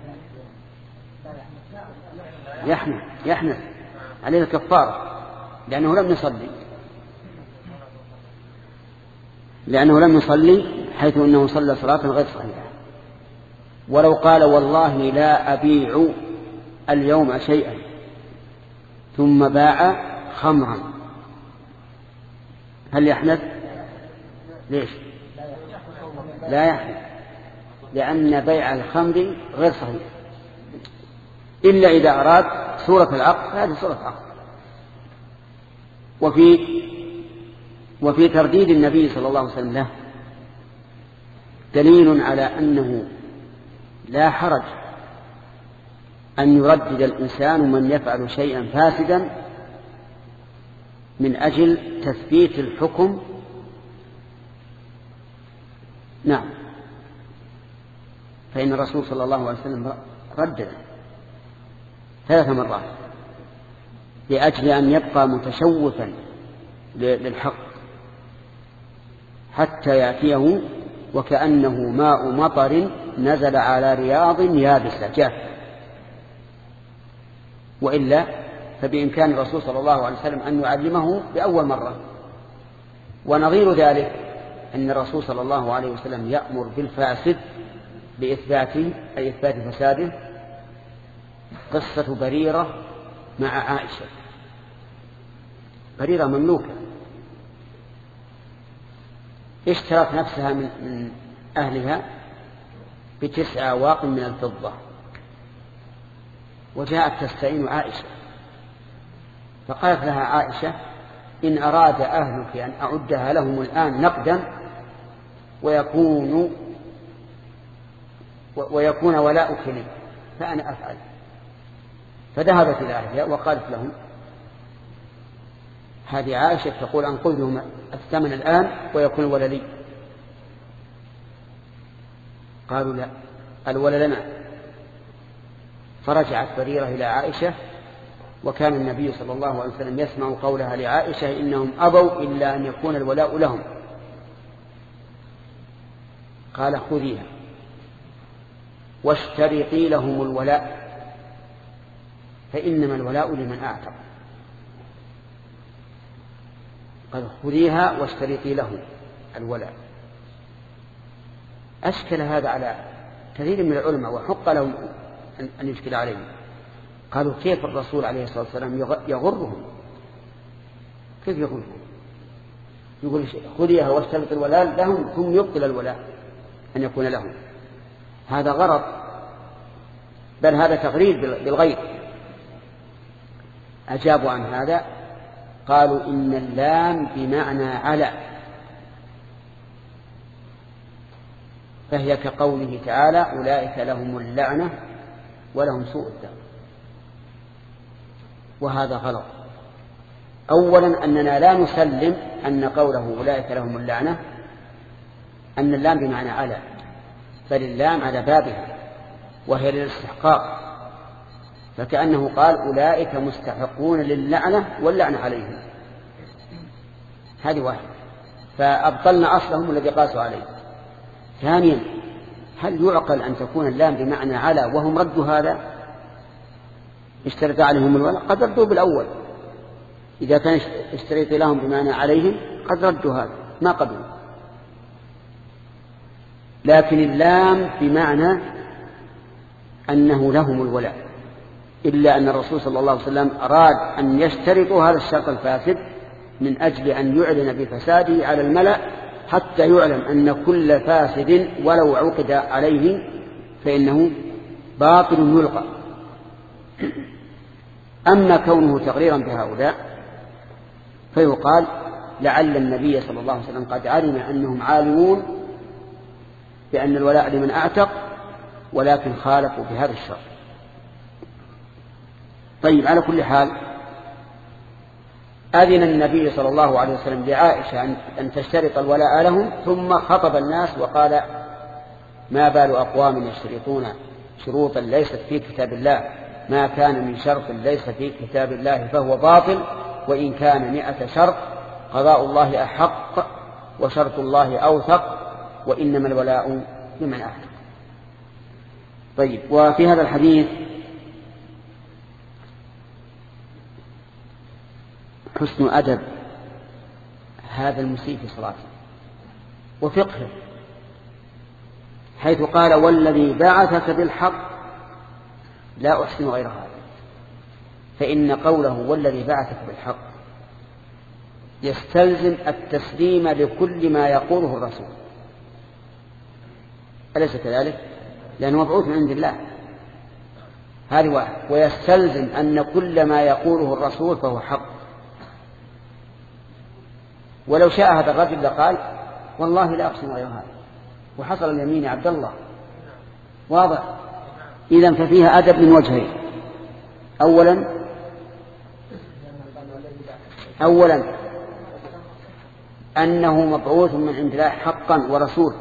يحنث يحنث عليه الكفارة، لأنه لم يصلي لأنه لم يصلي حيث أنه صلى صلاة غير صحيحة. ولو قال والله لا أبيع اليوم شيئا ثم باع خمرا هل يحنث؟ ليش؟ لا يحنث، لأن بيع الخمر غير صحيح إلا إذا أراد صورة العقد، هذه صورة عقد. وفي وفي ترديد النبي صلى الله عليه وسلم له دليل على أنه لا حرج أن يردد الإنسان من يفعل شيئا فاسدا من أجل تثبيت الحكم. نعم، فإن الرسول صلى الله عليه وسلم ردد ثلاث مرات لأجل أن يبقى متشوفا للحق حتى يأتيه وكأنه ماء مطر نزل على رياض يابسة جافة. وإلا فبإمكان الرسول صلى الله عليه وسلم أن يعلمه بأول مرة. ونظير ذلك أن الرسول صلى الله عليه وسلم يأمر بالفاسد بإثباته أي إثبات فساده. قصة بريرة مع عائشة. بريرة مملوكة اشترت نفسها من أهلها بتسع أواق من الفضة، وجاءت تستعين عائشة فقالت لها عائشة إن أراد أهلك أن أعدها لهم الآن نقدا ويكون ويكون ولاؤك لي فأنا أفعل. فذهبت إلى أهلها وقالت لهم هذه عائشة تقول أنقذ لهم الثمن الآن ويكون الولا لي. قالوا لا، الولا لنا. فرجعت بريرة إلى عائشة وكان النبي صلى الله عليه وسلم يسمع قولها لعائشة إنهم أبوا إلا أن يكون الولاء لهم. قال خذيها واشترطي لهم الولاء فإنما الولاء لمن أعتق. قال خذيها واشترطي لهم الولاء. أشكل هذا على كثير من العلماء وحق لهم أن يشكل عليهم. قالوا كيف الرسول عليه الصلاة والسلام يغرهم؟ كيف يغرهم؟ يقول خذيها واشترط الولاء لهم ثم يبطل الولاء أن يكون لهم. هذا غرض، بل هذا تغريد بالغير. أجابوا عن هذا قالوا إن اللام بمعنى على، فهي كقوله تعالى أولئك لهم اللعنة ولهم سوء الدار. وهذا غلط. أولا أننا لا نسلم أن قوله أولئك لهم اللعنة أن اللام بمعنى على، بل اللام على بابها وهي للاستحقاق، فكأنه قال أولئك مستحقون للعنة واللعنة عليهم. هذه واحدة، فأبطلنا أصلهم الذي قاسوا عليه. ثانيا هل يعقل أن تكون اللام بمعنى على وهم ردوا هذا؟ اشترط عليهم الولاء قد ردوا بالأول. إذا كان اشتريت لهم بمعنى عليهم قد ردوا هذا ما قبلوا. لكن اللام بمعنى أنه لهم الولاء، إلا أن الرسول صلى الله عليه وسلم أراد أن يشترطوا هذا الشرط الفاسد من أجل أن يعلن بفساده على الملأ حتى يعلم أن كل فاسد ولو عقد عليه فإنه باطل يلقى. أما كونه تغريرا بهؤلاء فيقال لعل النبي صلى الله عليه وسلم قد علم أنهم عالمون بأن الولاء لمن أعتق ولكن خالفوا بهذا الشرط. طيب، على كل حال أذن النبي صلى الله عليه وسلم لعائشة أن تشترط الولاء لهم، ثم خطب الناس وقال: ما بال أقوام يشترطون شروطا ليست في كتاب الله، ما كان من شرط ليس في كتاب الله فهو باطل، وإن كان مئة شرط قضاء الله أحق وشرط الله أوثق، وإنما الولاء لمن أعتق. طيب، وفي هذا الحديث حسن أدب هذا المسيء في صلاته وفقه، حيث قال: والذي بعثك بالحق لا أحسن غير هذا. فإن قوله والذي بعثك بالحق يستلزم التسليم لكل ما يقوله الرسول، أليس كذلك؟ لأنه مبعوث من عند الله، هذه واحد. ويستلزم أن كل ما يقوله الرسول فهو حق. ولو شاء هذا الرجل لقال: والله لا أقسم غير هذا، وحصل اليمين عبد الله. واضح؟ إذن ففيها أدب من وجهين: أولا أولا أنه مبعوث من عند الله حقا ورسول،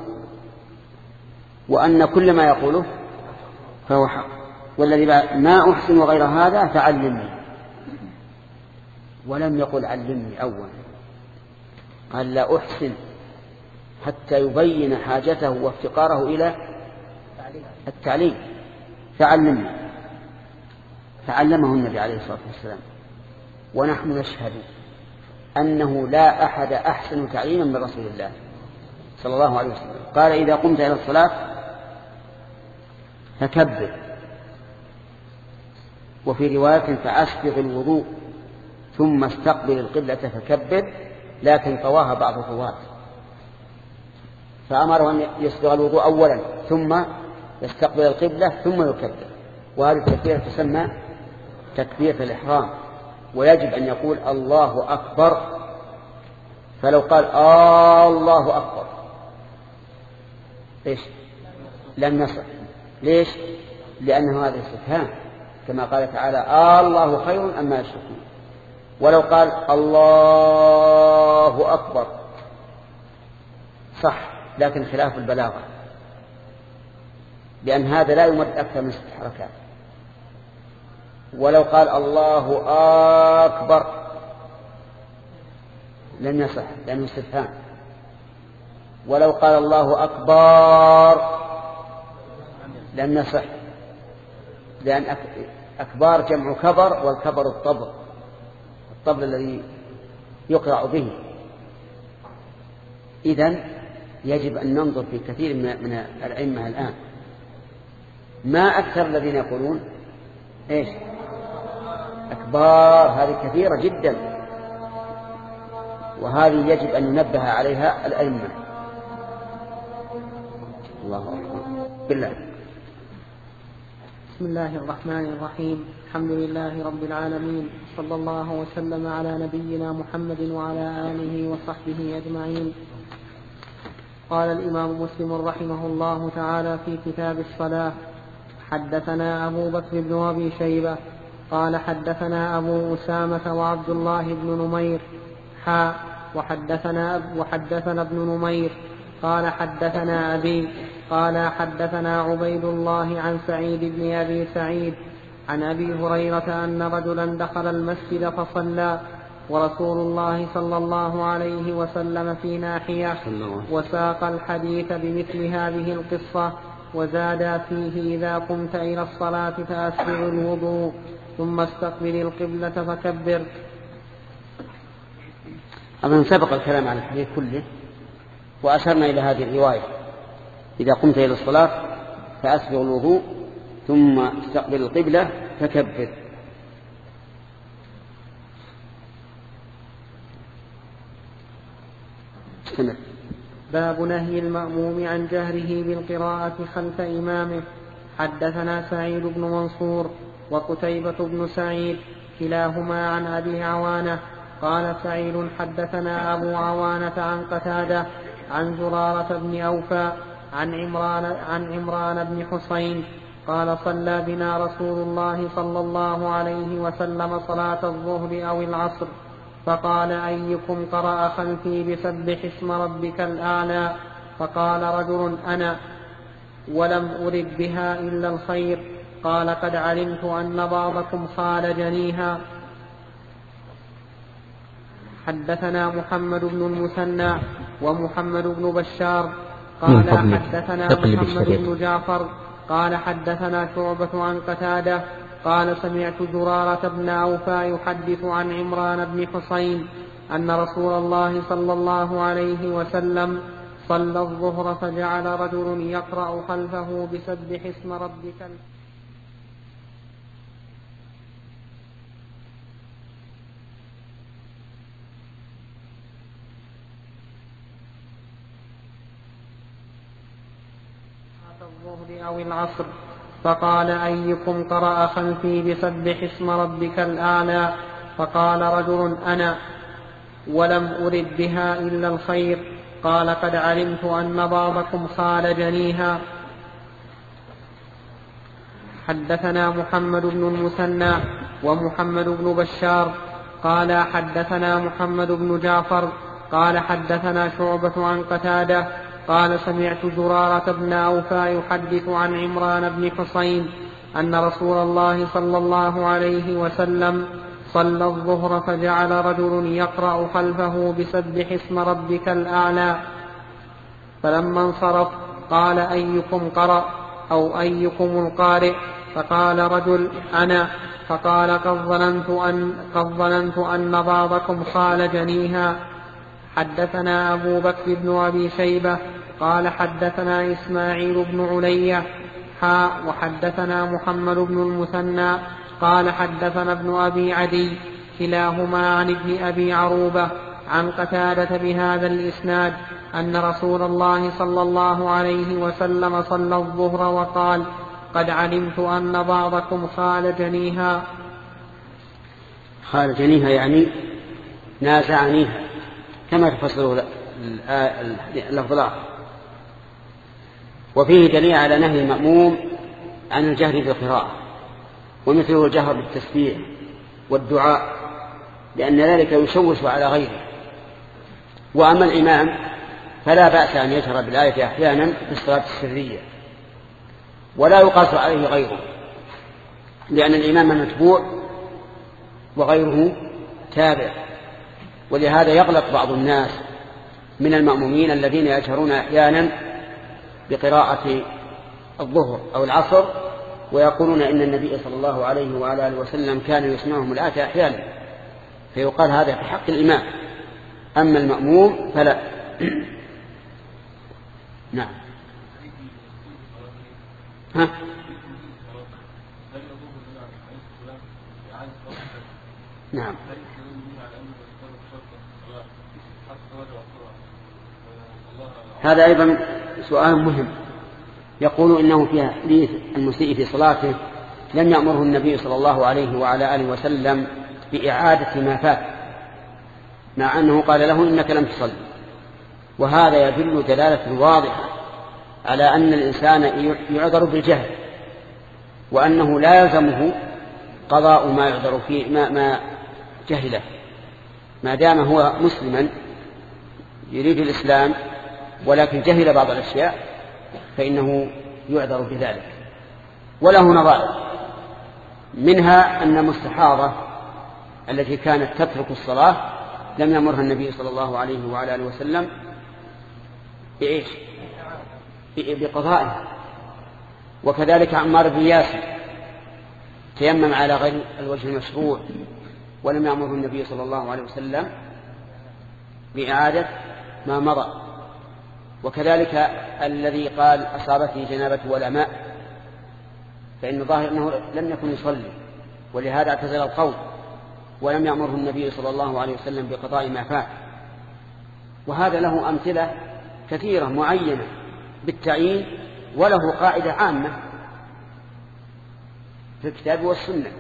وأن كل ما يقوله فهو حق. والذي ما أحسن غير هذا فعلمني، ولم يقل علمني أولا، قال لا أحسن، حتى يبين حاجته وافتقاره إلى التعليم. فعلمني، فعلمه النبي عليه الصلاة والسلام. ونحن نشهد أنه لا أحد أحسن تعليما من رسول الله صلى الله عليه وسلم. قال: إذا قمت إلى الصلاة فكبر، وفي رواية فأسبغ الوضوء ثم استقبل القبلة فكبر، لكن طواها بعض طوات، فأمره أن يسبغ الوضوء أولا ثم يستقبل القبلة ثم يكبر. وهذه التكبيرة تسمى تكبيرة الإحرام، ويجب أن يقول الله أكبر. فلو قال آه الله أكبر ليش؟ لم يصح. ليش؟ لأنه هذا استفهام، كما قال تعالى: آه الله خير أما يشركون. ولو قال الله أكبر صح، لكن خلاف البلاغة، لأن هذا لا يمد أكثر من ست حركات. ولو قال الله أكبر لم يصح لأنه استفهام. ولو قال الله أكبر لم يصح، لأن أكبار جمع كبر، والكبر الطبل، الطبل الذي يقرأ به. إذن يجب أن ننظر في كثير من الأئمة الآن، ما أكثر الذين يقولون إيش؟ أكبار. هذه كثيرة جدا، وهذه يجب أن ينبه عليها الأئمة. الله أكبر. بالله. بسم الله الرحمن الرحيم. الحمد لله رب العالمين، صلى الله وسلم على نبينا محمد وعلى آله وصحبه أجمعين. قال الإمام مسلم رحمه الله تعالى في كتاب الصلاة: حدثنا أبو بكر بن أبي شيبة قال حدثنا أبو أسامة وعبد الله بن نمير حا وحدثنا, وحدثنا ابن نمير قال حدثنا أبي قال حدثنا عبيد الله عن سعيد بن أبي سعيد عن أبي هريرة أن رجلا دخل المسجد فصلى ورسول الله صلى الله عليه وسلم في ناحية، وساق الحديث بمثل هذه القصة، وزاد فيه: إذا قمت إلى الصلاة فأسبغ الوضوء ثم استقبل القبلة فكبر. أظن سبق الكلام عن الحديث كله، وأشرنا إلى هذه الرواية: إذا قمت إلى الصلاة فأسبغ الوضوء ثم استقبل القبلة فكبر. استمر. باب نهي المأموم عن جهره بالقراءة خلف إمامه. حدثنا سعيد بن منصور وقتيبة بن سعيد كلاهما عن أبي عوانة قال سعيد حدثنا أبو عوانة عن قتادة عن زرارة بن أوفى عن عمران, عن عمران بن حسين قال صلى بنا رسول الله صلى الله عليه وسلم صلاة الظهر أو العصر فقال أيكم قرأ خلفي بسبح اسم ربك الأعلى؟ فقال رجل أنا ولم أرد بها إلا الخير. قال قد علمت أن بعضكم خالجنيها. حدثنا محمد بن المثنى ومحمد بن بشار قال حدثنا محمد بن جعفر قال حدثنا شعبة عن قتادة قال سمعت زرارة بن أوفى يحدث عن عمران بن حسين أن رسول الله صلى الله عليه وسلم صلى الظهر فجعل رجل يقرأ خلفه بسبح اسم ربك. الظهر أو العصر فقال أيكم قرأ خلفي بسبح اسم ربك الأعلى؟ فقال رجل أنا ولم أرد بها إلا الخير. قال قد علمت أن بعضكم خالجنيها. حدثنا محمد بن المثنى ومحمد بن بشار قال حدثنا محمد بن جعفر قال حدثنا شعبة عن قتادة قال سمعت زرارة بن أوفى يحدث عن عمران بن حسين أن رسول الله صلى الله عليه وسلم صلى الظهر فجعل رجل يقرأ خلفه بسبح اسم ربك الأعلى. فلما انصرف قال أيكم قرأ أو أيكم القارئ؟ فقال رجل أنا. فقال قد ظننت أن, قد ظننت أن بعضكم خالجنيها. حدثنا أبو بكر بن أبي شيبة قال حدثنا إسماعيل بن علية حاء وحدثنا محمد بن المثنى قال حدثنا ابن أبي عدي كلاهما عن ابن أبي عروبة عن قتادة بهذا الإسناد أن رسول الله صلى الله عليه وسلم صلى الظهر وقال قد علمت أن بعضكم خالجنيها. خالجنيها يعني نازعنيها كما تفسره اللفظ الآخر. وفيه دليل على نهي المأموم عن الجهر بالقراءة ومثله الجهر بالتسبيح والدعاء لأن ذلك يشوش على غيره. وأما الإمام فلا بأس أن يجهر بالآية أحيانا في الصلاة السرية ولا يقاس عليه غيره لأن الإمام متبوع وغيره تابع. ولهذا يغلط بعض الناس من المأمومين الذين يجهرون أحيانا بقراءة الظهر أو العصر ويقولون إن النبي صلى الله عليه وعلى آله وسلم كان يسمعهم الآية أحيانا فيقال هذا في حق الإمام. أما المأموم فلا. نعم. ها؟ نعم. هذا أيضا سؤال مهم. يقول إنه في حديث المسيء في صلاته لم يأمره النبي صلى الله عليه وعلى آله وسلم بإعادة ما فات مع أنه قال له إنك لم تصل. وهذا يدل دلالة واضحة على أن الإنسان يعذر بالجهل وأنه لا يلزمه قضاء ما يعذر فيه ما, ما جهله ما دام هو مسلما يريد الإسلام ولكن جهل بعض الأشياء فإنه يعذر بذلك. وله نظائر منها أن المستحاضة التي كانت تترك الصلاة لم يأمرها النبي صلى الله عليه وعلى آله وسلم بإيش؟ بقضائها. وكذلك عمار بن ياسر تيمم على غير الوجه المشروع ولم يأمره النبي صلى الله عليه وسلم بإعادة ما مضى. وكذلك الذي قال أصابته جنابة ولا ماء فإن ظاهر أنه لم يكن يصلي ولهذا اعتزل القول ولم يأمره النبي صلى الله عليه وسلم بقضاء ما فات. وهذا له أمثلة كثيرة معينة بالتعيين، وله قاعدة عامة في الكتاب والسنة: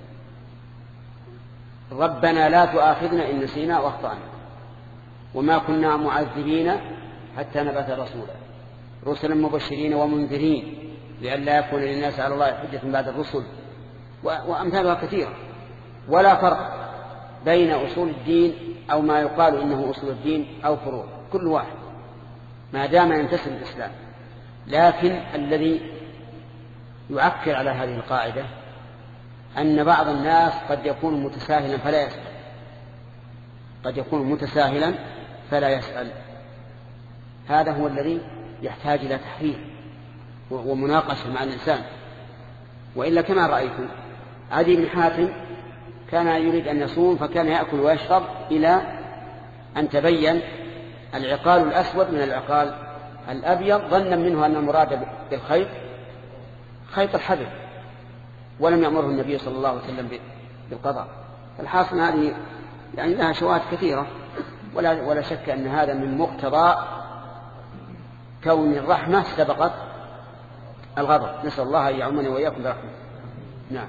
ربنا لا تؤاخذنا إن نسينا واخطأنا، وما كنا معذبين حتى نبعث رسولا، رسلا مبشرين ومنذرين لئلا يكون للناس على الله حجة بعد الرسل، وأمثالها كثيرة. ولا فرق بين أصول الدين أو ما يقال إنه أصول الدين أو فروع، كل واحد ما دام ينتسب الإسلام. لكن الذي يؤكد على هذه القاعدة أن بعض الناس قد يكون متساهلا فلا يسأل، قد يكون متساهلا فلا يسأل. هذا هو الذي يحتاج إلى تحرير ومناقشة مع الإنسان. وإلا كما رأيتم عدي بن حاتم كان يريد أن يصوم، فكان يأكل ويشرب إلى أن تبين العقال الأسود من العقال الأبيض، ظنا منه أن المراد بالخيط خيط الحبل، ولم يأمره النبي صلى الله عليه وسلم بالقضاء. الحاصل هذه يعني لها شواهد كثيرة، ولا, ولا شك أن هذا من مقتضى كون الرحمة سبقت الغضب. نسأل الله أن يعمنا وإياكم برحمة. نعم.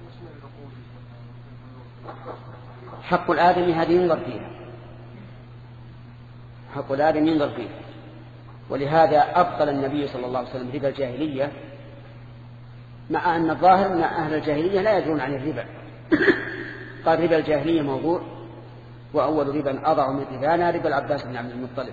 حق الآدمي هذه ينظر فيها، حق الآدمي ينظر فيها، ولهذا أبطل النبي صلى الله عليه وسلم ربا الجاهلية، مع أن الظاهر أن أهل الجاهلية لا يدرون عن الربا. قال ربا الجاهلية موضوع، وأول ربا أضع من ربانا ربا العباس بن عبد المطلب.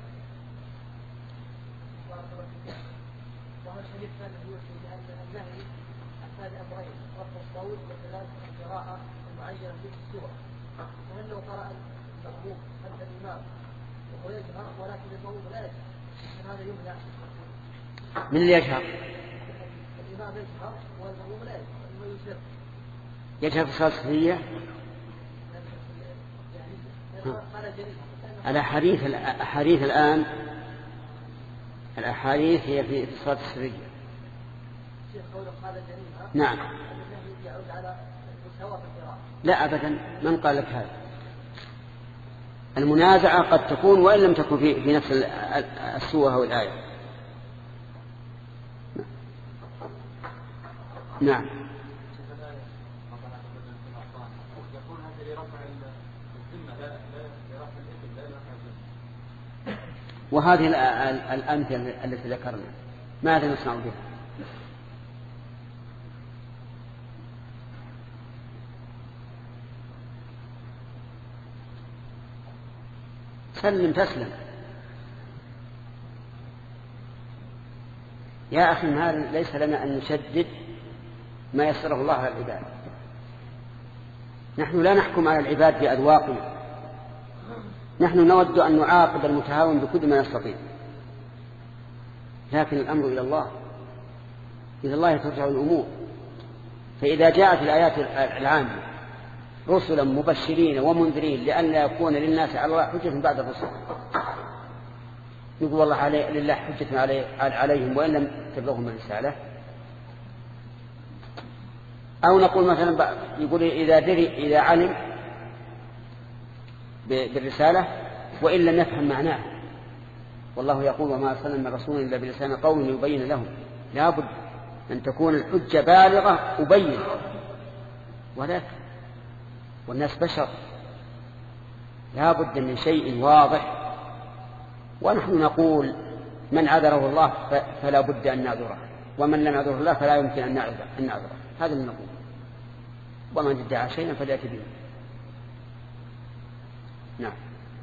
من اللي يجهر؟ يجهر في الصلاة السرية. الأحاديث الأحاديث الآن الأحاديث هي في الصلاة السرية. نعم. لا أبدا، من قال لك هذا؟ المنازعة قد تكون وإن لم تكن في, في نفس السورة أو الآية. نعم. وهذه الأمثلة التي ذكرنا ماذا نصنع بها؟ سلم تسلم يا أخي. هذا ليس لنا أن نشدد ما يسره الله على العباد. نحن لا نحكم على العباد بأذواقنا، نحن نود أن نعاقب المتهاون بكل ما نستطيع، لكن الأمر إلى الله، إلى الله ترجع الأمور. فإذا جاءت الآيات العامة رسلا مبشرين ومنذرين لئلا يكون للناس على الله حجة بعد الرسل، يقول الله عليه لله حجة علي عليهم وإن لم تبلغهم الرسالة. أو نقول مثلا يقول إذا دري إذا علم بالرسالة وإن لم يفهم معناه، والله يقول وما أرسلنا من رسول إلا بلسان قوم يبين لهم. لا بد أن تكون الحجة بالغة أبين، ولكن والناس بشر، لا بد من شيء واضح. ونحن نقول من عذره الله فلا بد أن نعذره، ومن لم يعذره الله فلا يمكن أن نعذره. هذا اللي نقول. ومن ادعى شيئا فليأتي به. نعم.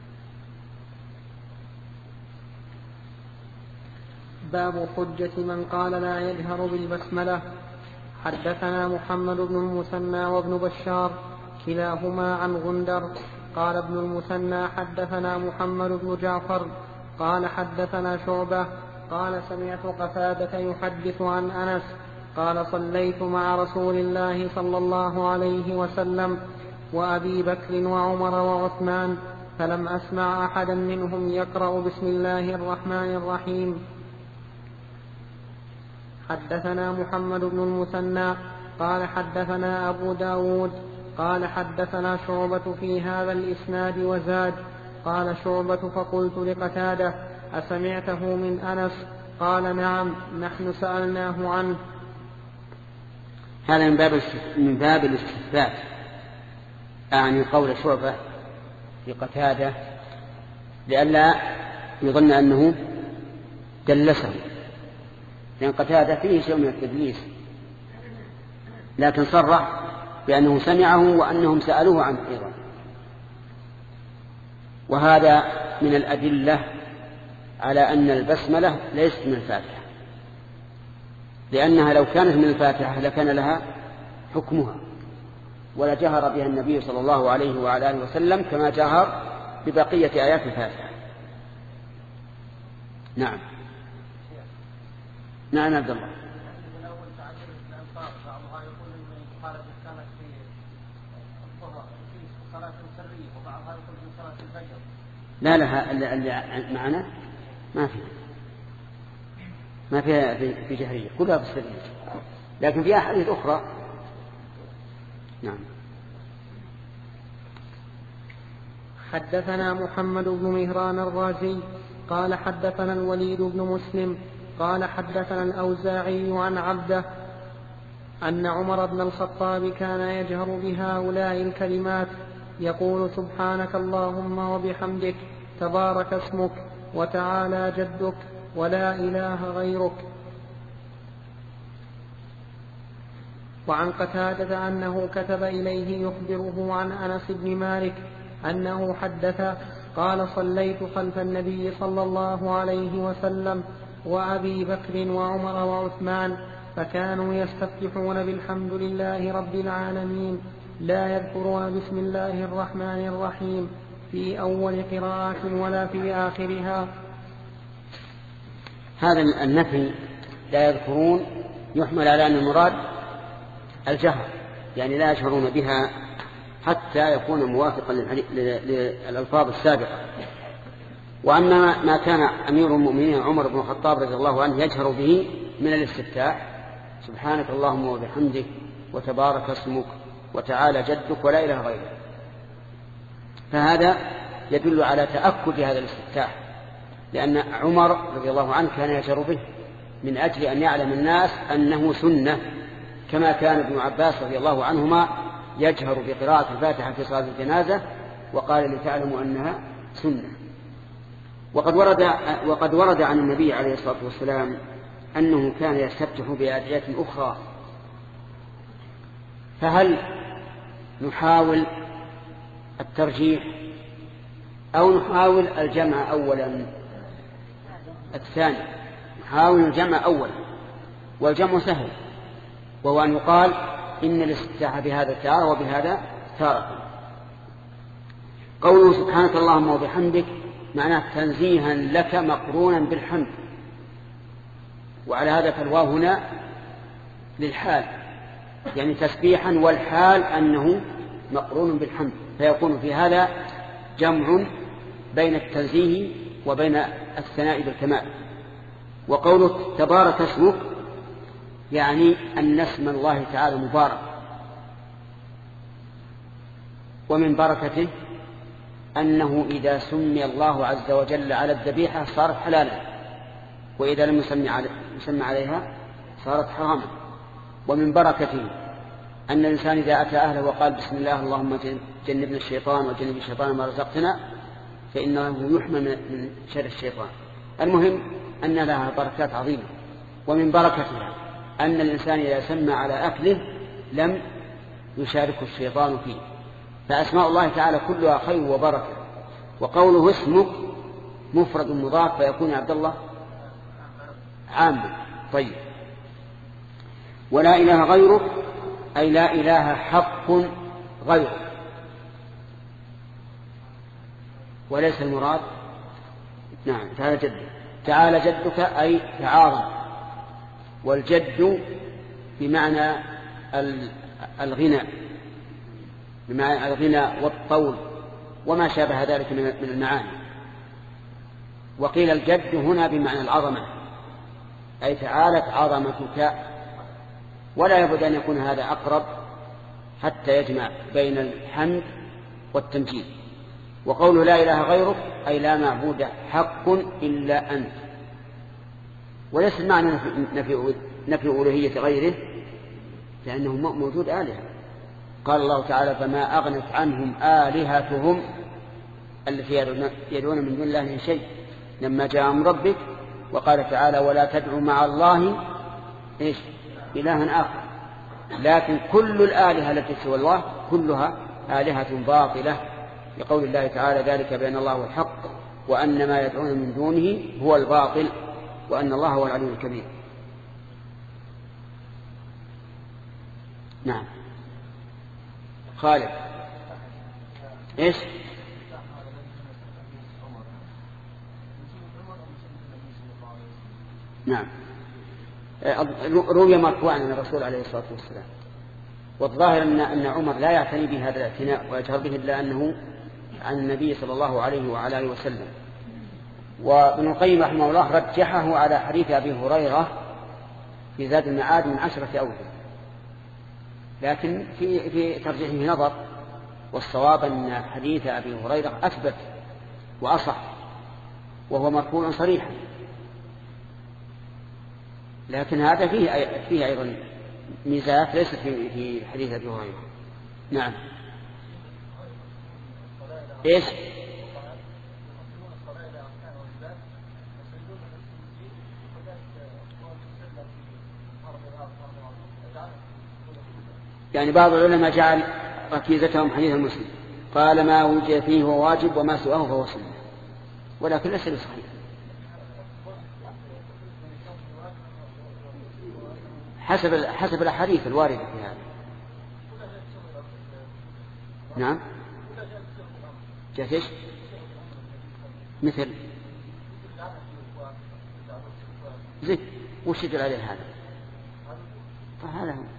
باب حجة من قال لا يجهر بالبسملة. حدثنا محمد بن المثنى وابن بشار كلاهما عن غندر قال ابن المثنى حدثنا محمد بن جعفر قال حدثنا شعبة قال سمعت قتادة يحدث عن أنس قال صليت مع رسول الله صلى الله عليه وسلم وأبي بكر وعمر وعثمان فلم أسمع أحدا منهم يقرأ بسم الله الرحمن الرحيم. حدثنا محمد بن المثنى قال حدثنا أبو داود قال حدثنا شعبة في هذا الإسناد وزاد. قال شعبة فقلت لقتادة أسمعته من أنس؟ قال نعم، نحن سألناه عنه. هذا من باب من باب الاستثبات، أعني قول شعبة في قتادة لئلا يظن أنه دلسه، لأن قتادة فيه شيء من التدليس، لكن صرح بأنه سمعه وأنهم سألوه عنه أيضا. وهذا من الأدلة على أن البسملة ليست من الفاتحة، لأنها لو كانت من الفاتحة لكان لها حكمها، ولا جهر بها النبي صلى الله عليه وعلى آله وسلم كما جهر ببقية آيات الفاتحة. نعم نعم عبد الله. لا لا اللي معنا ما في ما فيها في جهرية، كلها في السرية، لكن في أحاديث أخرى. نعم. حدثنا محمد بن مهران الرازي قال حدثنا الوليد بن مسلم قال حدثنا الأوزاعي عن عبده أن عمر بن الخطاب كان يجهر بهؤلاء الكلمات يقول سبحانك اللهم وبحمدك تبارك اسمك وتعالى جدك ولا إله غيرك. وعن قتادة أنه كتب إليه يخبره عن أنس بن مالك أنه حدث قال صليت خلف النبي صلى الله عليه وسلم وأبي بكر وعمر وعثمان فكانوا يستفتحون بالحمد لله رب العالمين لا يذكرون بسم الله الرحمن الرحيم في أول قراءة ولا في آخرها. هذا النفي لا يذكرون يحمل على أن المراد الجهر، يعني لا يشعرون بها حتى يكون موافقا للألفاظ السابقة. وأما ما كان أمير المؤمنين عمر بن الخطاب رضي الله عنه يجهر به من الاستفتاح سبحانك اللهم وبحمدك وتبارك اسمك وتعالى جدك ولا إله غيرك، فهذا يدل على تأكد هذا الاستفتاح، لأن عمر رضي الله عنه كان يجهر به من أجل أن يعلم الناس أنه سنة، كما كان ابن عباس رضي الله عنهما يجهر بقراءة الفاتحة في صلاة الجنازة وقال لتعلموا أنها سنة. وقد ورد, وقد ورد عن النبي عليه الصلاة والسلام أنه كان يستفتح بأدعية أخرى، فهل نحاول الترجيح أو نحاول الجمع أولا؟ الثاني، نحاول الجمع أولا، والجمع سهل، وهو أن يقال إن الاستفتاح بهذا تارة وبهذا تارة. قوله سبحانك اللهم وبحمدك معناه تنزيها لك مقرونا بالحمد، وعلى هذا فالواو هنا للحال، يعني تسبيحا والحال أنه مقرون بالحمد، فيكون في هذا جمع بين التنزيه وبين الثناء بالكمال. وقوله تبارك اسمك يعني أن اسم الله تعالى مبارك، ومن بركته أنه إذا سمي الله عز وجل على الذبيحة صارت حلالا، وإذا لم يسمى عليها صارت حراما. ومن بركته أن الإنسان إذا أتى أهله وقال بسم الله اللهم جنبنا الشيطان وجنب الشيطان ما رزقتنا فإنه يحمى من شر الشيطان. المهم أن لها بركات عظيمة. ومن بركتها أن الإنسان إذا سمى على أكله لم يشاركه الشيطان فيه، فأسماء الله تعالى كلها خير وبركة. وقوله اسمك مفرد مضاف فيكون عبد الله عاما. طيب، ولا إله غيرك أي لا إله حق غيره، وليس المراد نعم تعالى جدك. تعالى جدك أي تعاظم، والجد بمعنى الغنى، بمعنى الغنى والطول وما شابه ذلك من المعاني. وقيل الجد هنا بمعنى العظمة، أي تعالت عظمتك. ولا يبد أن يكون هذا أقرب حتى يجمع بين الحمد والتمجيد. وقوله لا إله غيرك أي لا معبود حق إلا أنت، وليس المعنى نفي, نفي ألوهية غيره، لأنه موجود آلهة. قال الله تعالى فما أغنت عنهم آلهتهم التي يدعون من دون الله من شيء لما جاءهم ربك. وقال تعالى ولا تدعوا مع الله إيش إلها آخر. لكن كل الآلهة التي سوى الله كلها آلهة باطلة، لقول الله تعالى ذلك بأن الله هو الحق وأن ما يدعون من دونه هو الباطل وأن الله هو العلي الكبير. نعم خالد إيش نعم روي مرفوعا عن الرسول عليه الصلاة والسلام، والظاهر أن أن عمر لا يعتني بهذا الاعتناء ويجهر به إلا أنه عن النبي صلى الله عليه وعلى آله وسلم. وابن القيم رحمه الله رجحه على حديث أبي هريرة في زاد المعاد من عشرة أوجه، لكن في في ترجيحه نظر، والصواب أن حديث أبي هريرة أثبت وأصح وهو مرفوع صريحا، لكن هذا فيه فيه أيضا ميزات ليست في في حديث أبي هريرة. نعم إيش يعني بعض العلماء جعل ركيزتهم حديث المسلم، قال ما وجد فيه هو واجب وما سواه فهو سنة، ولكن ليس بصحيح. حسب حسب الأحاديث الواردة في هذا. نعم جاءت مثل زد وش يدل عليه هذا؟ فهذا هو.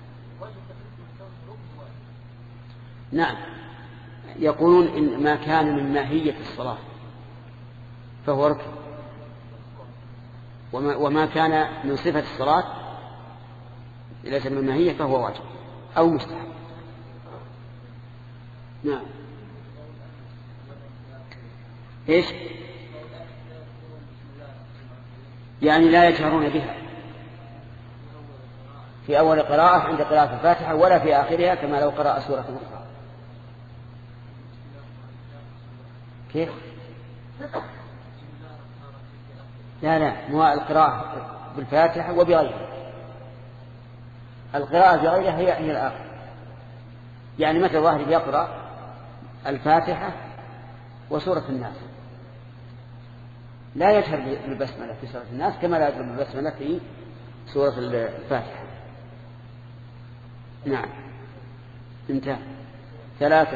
نعم يقولون إن ما كان من ماهية الصلاة فهو ركن، وما, وما كان من صفة الصلاة ليس من ماهية فهو واجب أو مستحب. نعم إيش يعني لا يجهرون بها في أول قراءة عند قراءة الفاتحة ولا في آخرها كما لو قرأ سورة أخرى. كيف؟ لا لا مو القراءة بالفاتحة وبغيرها، القراءة بغيرها هي هي الآخر. يعني مثل واحد يقرأ الفاتحة وسورة الناس لا يجهر بالبسملة في سورة الناس كما لا يجهر بالبسملة في سورة الفاتحة. نعم انتهى. ثلاثة.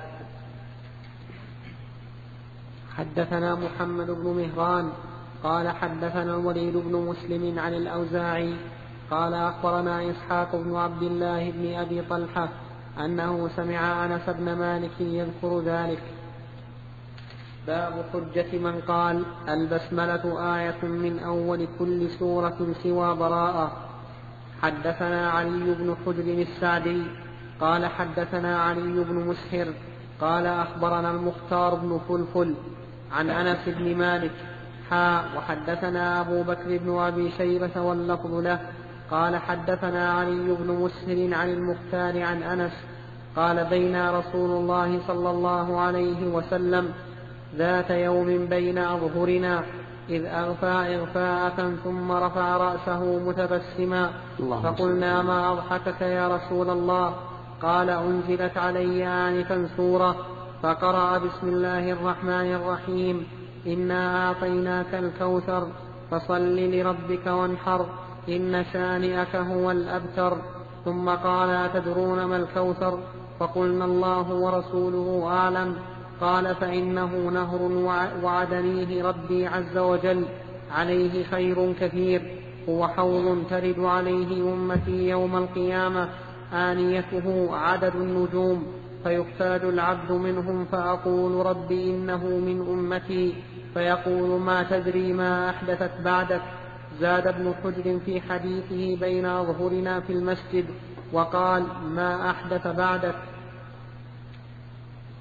حدثنا محمد بن مهران قال حدثنا الوليد بن مسلم عن الأوزاعي قال أخبرنا إسحاق بن عبد الله بن أبي طلحة أنه سمع أنس بن مالك يذكر ذلك. باب حجة من قال البسملة آية من أول كل سورة سوى براءة. حدثنا علي بن حجر السعدي قال حدثنا علي بن مسهر قال أخبرنا المختار بن فلفل عن أنس بن مالك حا وحدثنا أبو بكر بن أبي شيبة واللفظ له قال حدثنا علي بن مسهر عن المختار عن أنس قال بينا رسول الله صلى الله عليه وسلم ذات يوم بين أظهرنا إذ أغفى إغفاءة ثم رفع رأسه متبسما فقلنا ما أضحكك يا رسول الله؟ قال أنزلت علي آنفا سورة فقرأ بسم الله الرحمن الرحيم إنا أعطيناك الكوثر فصل لربك وانحر إن شانئك هو الأبتر. ثم قال أتدرون ما الكوثر؟ فقلنا الله ورسوله أعلم. قال فإنه نهر وعدنيه ربي عز وجل عليه خير كثير هو حوض ترد عليه أمتي يوم القيامة آنيته عدد النجوم فيقتاد العبد منهم فأقول ربي إنه من أمتي فيقول ما تدري ما أحدثت بعدك. زاد ابن حجر في حديثه بين أظهرنا في المسجد وقال ما أحدث بعدك.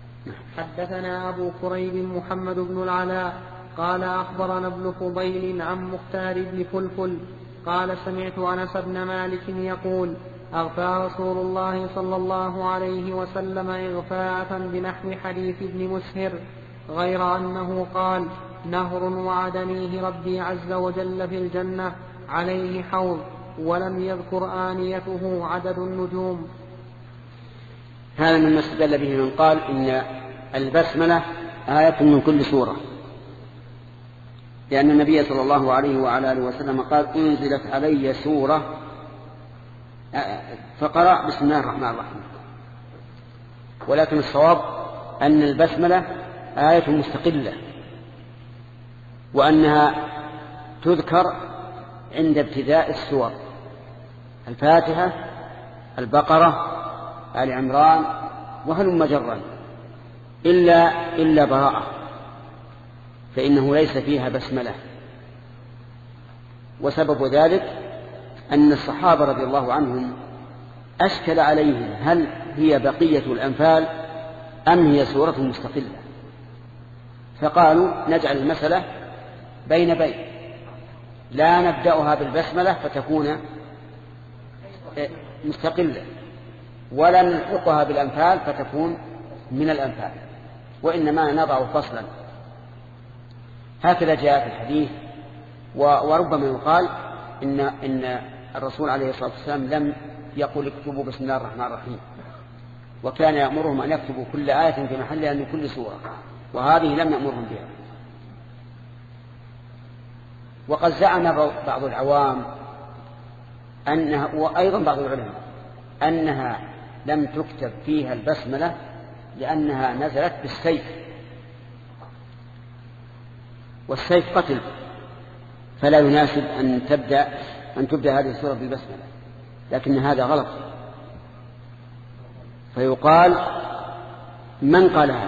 حدثنا أبو كريب محمد بن العلاء قال أخبرنا ابن فضيل عن مختار بن فلفل قال سمعت أنس بن مالك يقول أغفى رسول الله صلى الله عليه وسلم إغفاءة بنحو حديث ابن مسهر غير أنه قال نهر وعدنيه ربي عز وجل في الجنة عليه حوض ولم يذكر آنيته عدد النجوم. هذا مما استدل به من قال إن البسملة آية من كل سورة، لأن النبي صلى الله عليه وعلى آله وسلم قال أنزلت علي سورة فقرأ بسم الله الرحمن الرحيم، ولكن الصواب أن البسملة آية مستقلة، وأنها تذكر عند ابتداء السور: الفاتحة، البقرة، آل عمران، وهلم جرا، إلا إلا براءة فإنه ليس فيها بسملة. وسبب ذلك أن الصحابة رضي الله عنهم أشكل عليهم هل هي بقية الأنفال أم هي سورة مستقلة، فقالوا نجعل المسألة بين بين، لا نبدأها بالبسملة فتكون مستقلة، ولا نلحقها بالأنفال فتكون من الأنفال، وإنما نضع فصلا. هكذا جاء في الحديث. وربما يقال إن, إن الرسول عليه الصلاة والسلام لم يقول اكتبوا بسم الله الرحمن الرحيم، وكان يأمرهم أن يكتبوا كل آية في محلها من كل سورة، وهذه لم يأمرهم بها. وقد زعم بعض العوام أنها، وأيضا بعض العلماء، أنها لم تكتب فيها البسملة لأنها نزلت بالسيف، والسيف قتل، فلا يناسب أن تبدأ أن تبدأ هذه السورة بالبسملة، لكن هذا غلط. فيقال من قالها،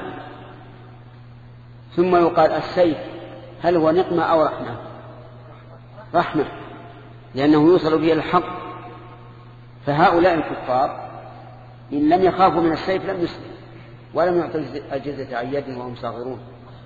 ثم يقال السيف هل هو نقمة أو رحمة؟ رحمة، لأنه يوصل به الحق. فهؤلاء الكفار إن لم يخافوا من السيف لم يسلموا ولم يعطوا الجزية عن يد وهم صاغرون.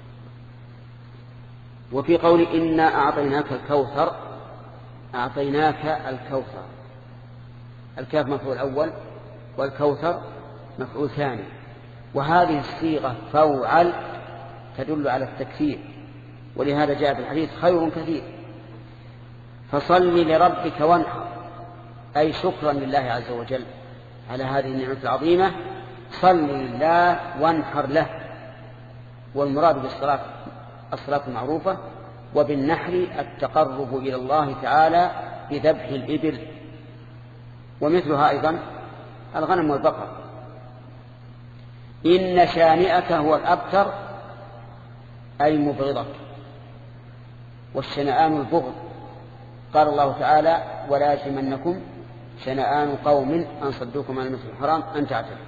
وفي قول إنا أعطيناك الكوثر، أعطيناك الكوثر، الكاف مفعول أول والكوثر مفعول ثاني، وهذه الصيغة فوعل تدل على التكثير، ولهذا جاء في الحديث خير كثير. فصل لربك وانحر، أي شكرا لله عز وجل على هذه النعمة العظيمة، صل لله وانحر له. والمراد بالصلاة الصلاة المعروفة، وبالنحر التقرب إلى الله تعالى بذبح الإبل، ومثلها أيضا الغنم والبقر. إن شانئك هو الأبتر أي مبغضك، والشنآن البغض. قال الله تعالى ولا يجرمنكم شنآن قوم أن صدوكم عن المسجد الحرام أن تعتدوا.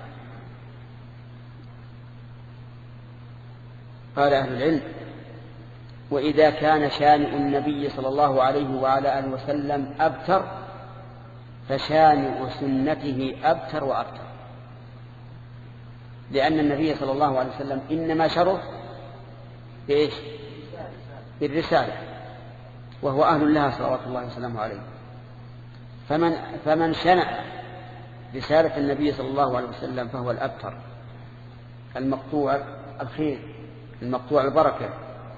قال أهل العلم وإذا كان شانئ النبي صلى الله عليه وعلى آله وسلم أبتر فشانئ سنته أبتر وأبتر، لأن النبي صلى الله عليه وسلم إنما شرف بإيش؟ بالرسالة، وهو أهل لها صلوات الله وسلامه عليه. فمن, فمن شنأ رسالة النبي صلى الله عليه وسلم فهو الأبتر المقطوع الخير المقطوع البركة.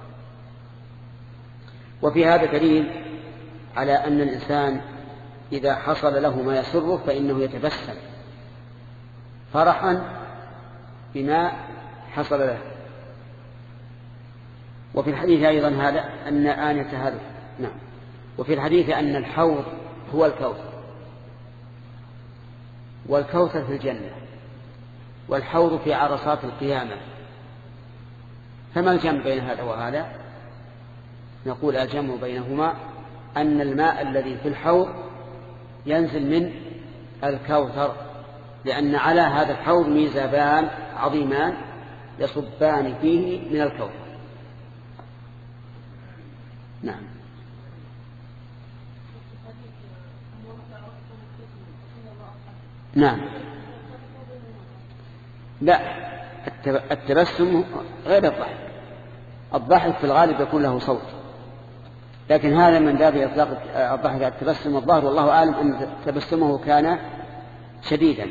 وفي هذا دليل على أن الإنسان إذا حصل له ما يسره فإنه يتبسم فرحا بما حصل له. وفي الحديث أيضا هذا أن آنية هذا نعم وفي الحديث أن الحوض هو الكوثر، والكوثر في الجنة، والحوض في عرصات القيامة. فما الجمع بين هذا وهذا؟ نقول الجمع بينهما أن الماء الذي في الحوض ينزل من الكوثر، لأن على هذا الحوض ميزابان عظيمان يصبان فيه من الكوثر. نعم. نعم. لا، التبسم غير الضحك. الضحك في الغالب يكون له صوت، لكن هذا من باب إطلاق الضحك على التبسم. الظاهر والله أعلم أن تبسمه كان شديدا.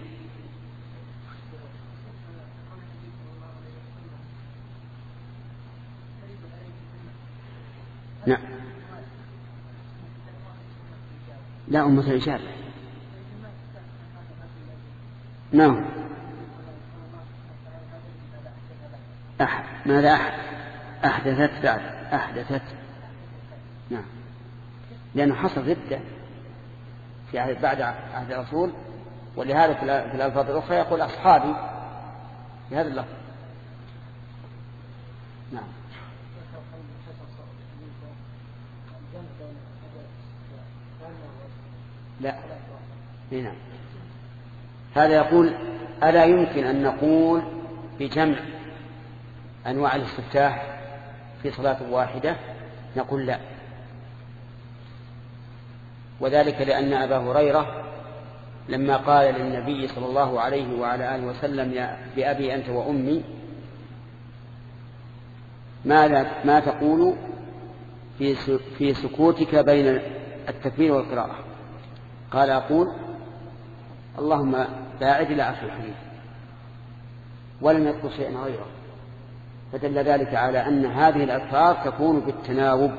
نعم. لا أمة الإجابة. نعم. أحد. ماذا أحد؟ أحدثت بعد أحدثت. نعم. لأنه حصل ردة في عهد بعد عهد الرسول، ولهذا في الألفاظ الأخرى يقول أصحابي في هذا اللفظ. نعم. لا. نعم. هذا يقول ألا يمكن أن نقول بجمع أنواع الاستفتاح في صلاة واحدة؟ نقول لا، وذلك لأن أبا هريرة لما قال للنبي صلى الله عليه وعلى آله وسلم يا بأبي أنت وأمي ماذا ما تقول في في سكوتك بين التكبير والقراءة؟ قال أقول اللهم باعد إلى آخر الحديث، ولم يذكر شيئا غيره، فدل ذلك على أن هذه الأذكار تكون بالتناوب.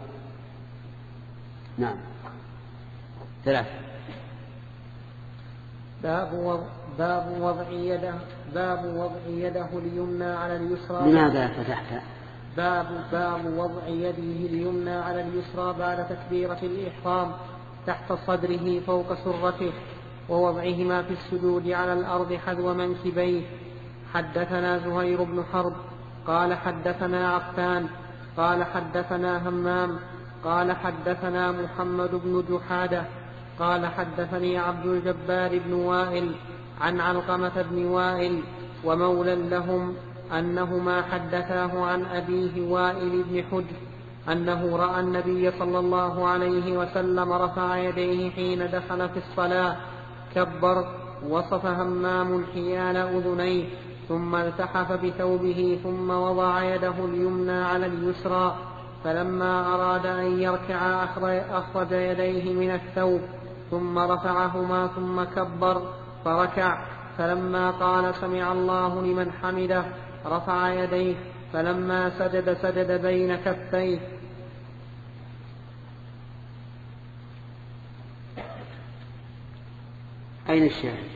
نعم. ثلاثة. باب وضع باب وضع يده باب وضع يده اليمنى على اليسرى. لماذا فتحت؟ باب باب وضع يده اليمنى على اليسرى بعد تكبيرة الإحرام تحت صدره فوق سرته، ووضعهما في السجود على الأرض حذو منكبيه. حدثنا زهير بن حرب قال حدثنا عفان قال حدثنا همام قال حدثنا محمد بن جحادة قال حدثني عبد الجبار بن وائل عن علقمة بن وائل ومولى لهم أنهما حدثاه عن أبيه وائل بن حجر أنه رأى النبي صلى الله عليه وسلم رفع يديه حين دخل في الصلاة كبر، وصف همام حيال أذنيه ثم التحف بثوبه ثم وضع يده اليمنى على اليسرى، فلما أراد أن يركع أخرج يديه من الثوب ثم رفعهما ثم كبر فركع، فلما قال سمع الله لمن حمده رفع يديه، فلما سجد سجد بين كفيه. أين الشاهد؟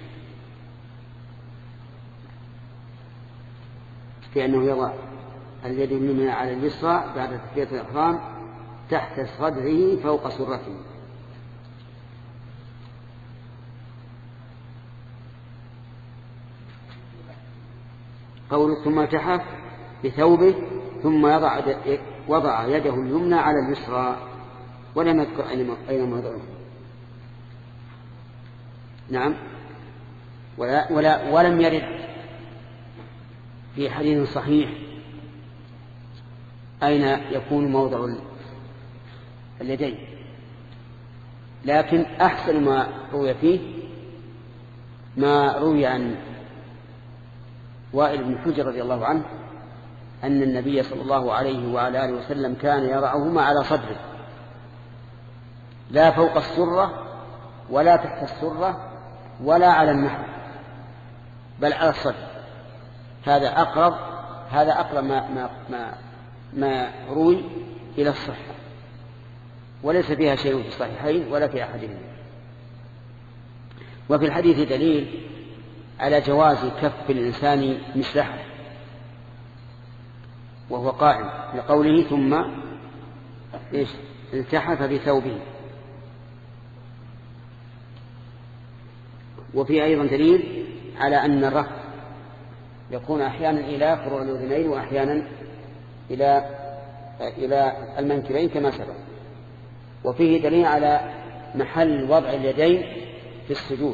في أنه يضع اليد اليمنى على اليسرى بعد تكبيرة الإحرام تحت صدره فوق سرته. قوله ثم التحف بثوبه ثم يضع وضع يده اليمنى على اليسرى ولم يذكر أين موضعه. نعم. ولا ولا ولم يرد في حديث صحيح أين يكون موضع اليدين، لكن أحسن ما روي فيه ما روي عن وائل بن حجر رضي الله عنه أن النبي صلى الله عليه وعلى آله وسلم كان يضعهما على صدره لا فوق السرة ولا تحت السرة ولا على النحر بل على الصدر. هذا أقرب هذا أقرب ما ما ما, ما روي إلى الصحة، وليس فيها شيء في الصحيحين ولا في أحدهما. وفي الحديث دليل على جواز كف الإنسان مثله وهو قائم لقوله ثم إيش التحف بثوبه. وفي أيضا دليل على أن الرفع يكون أحيانا إلى فروع الأذنين وأحيانا إلى إلى المنكبين كما سبق. وفيه دليل على محل وضع اليدين في السجود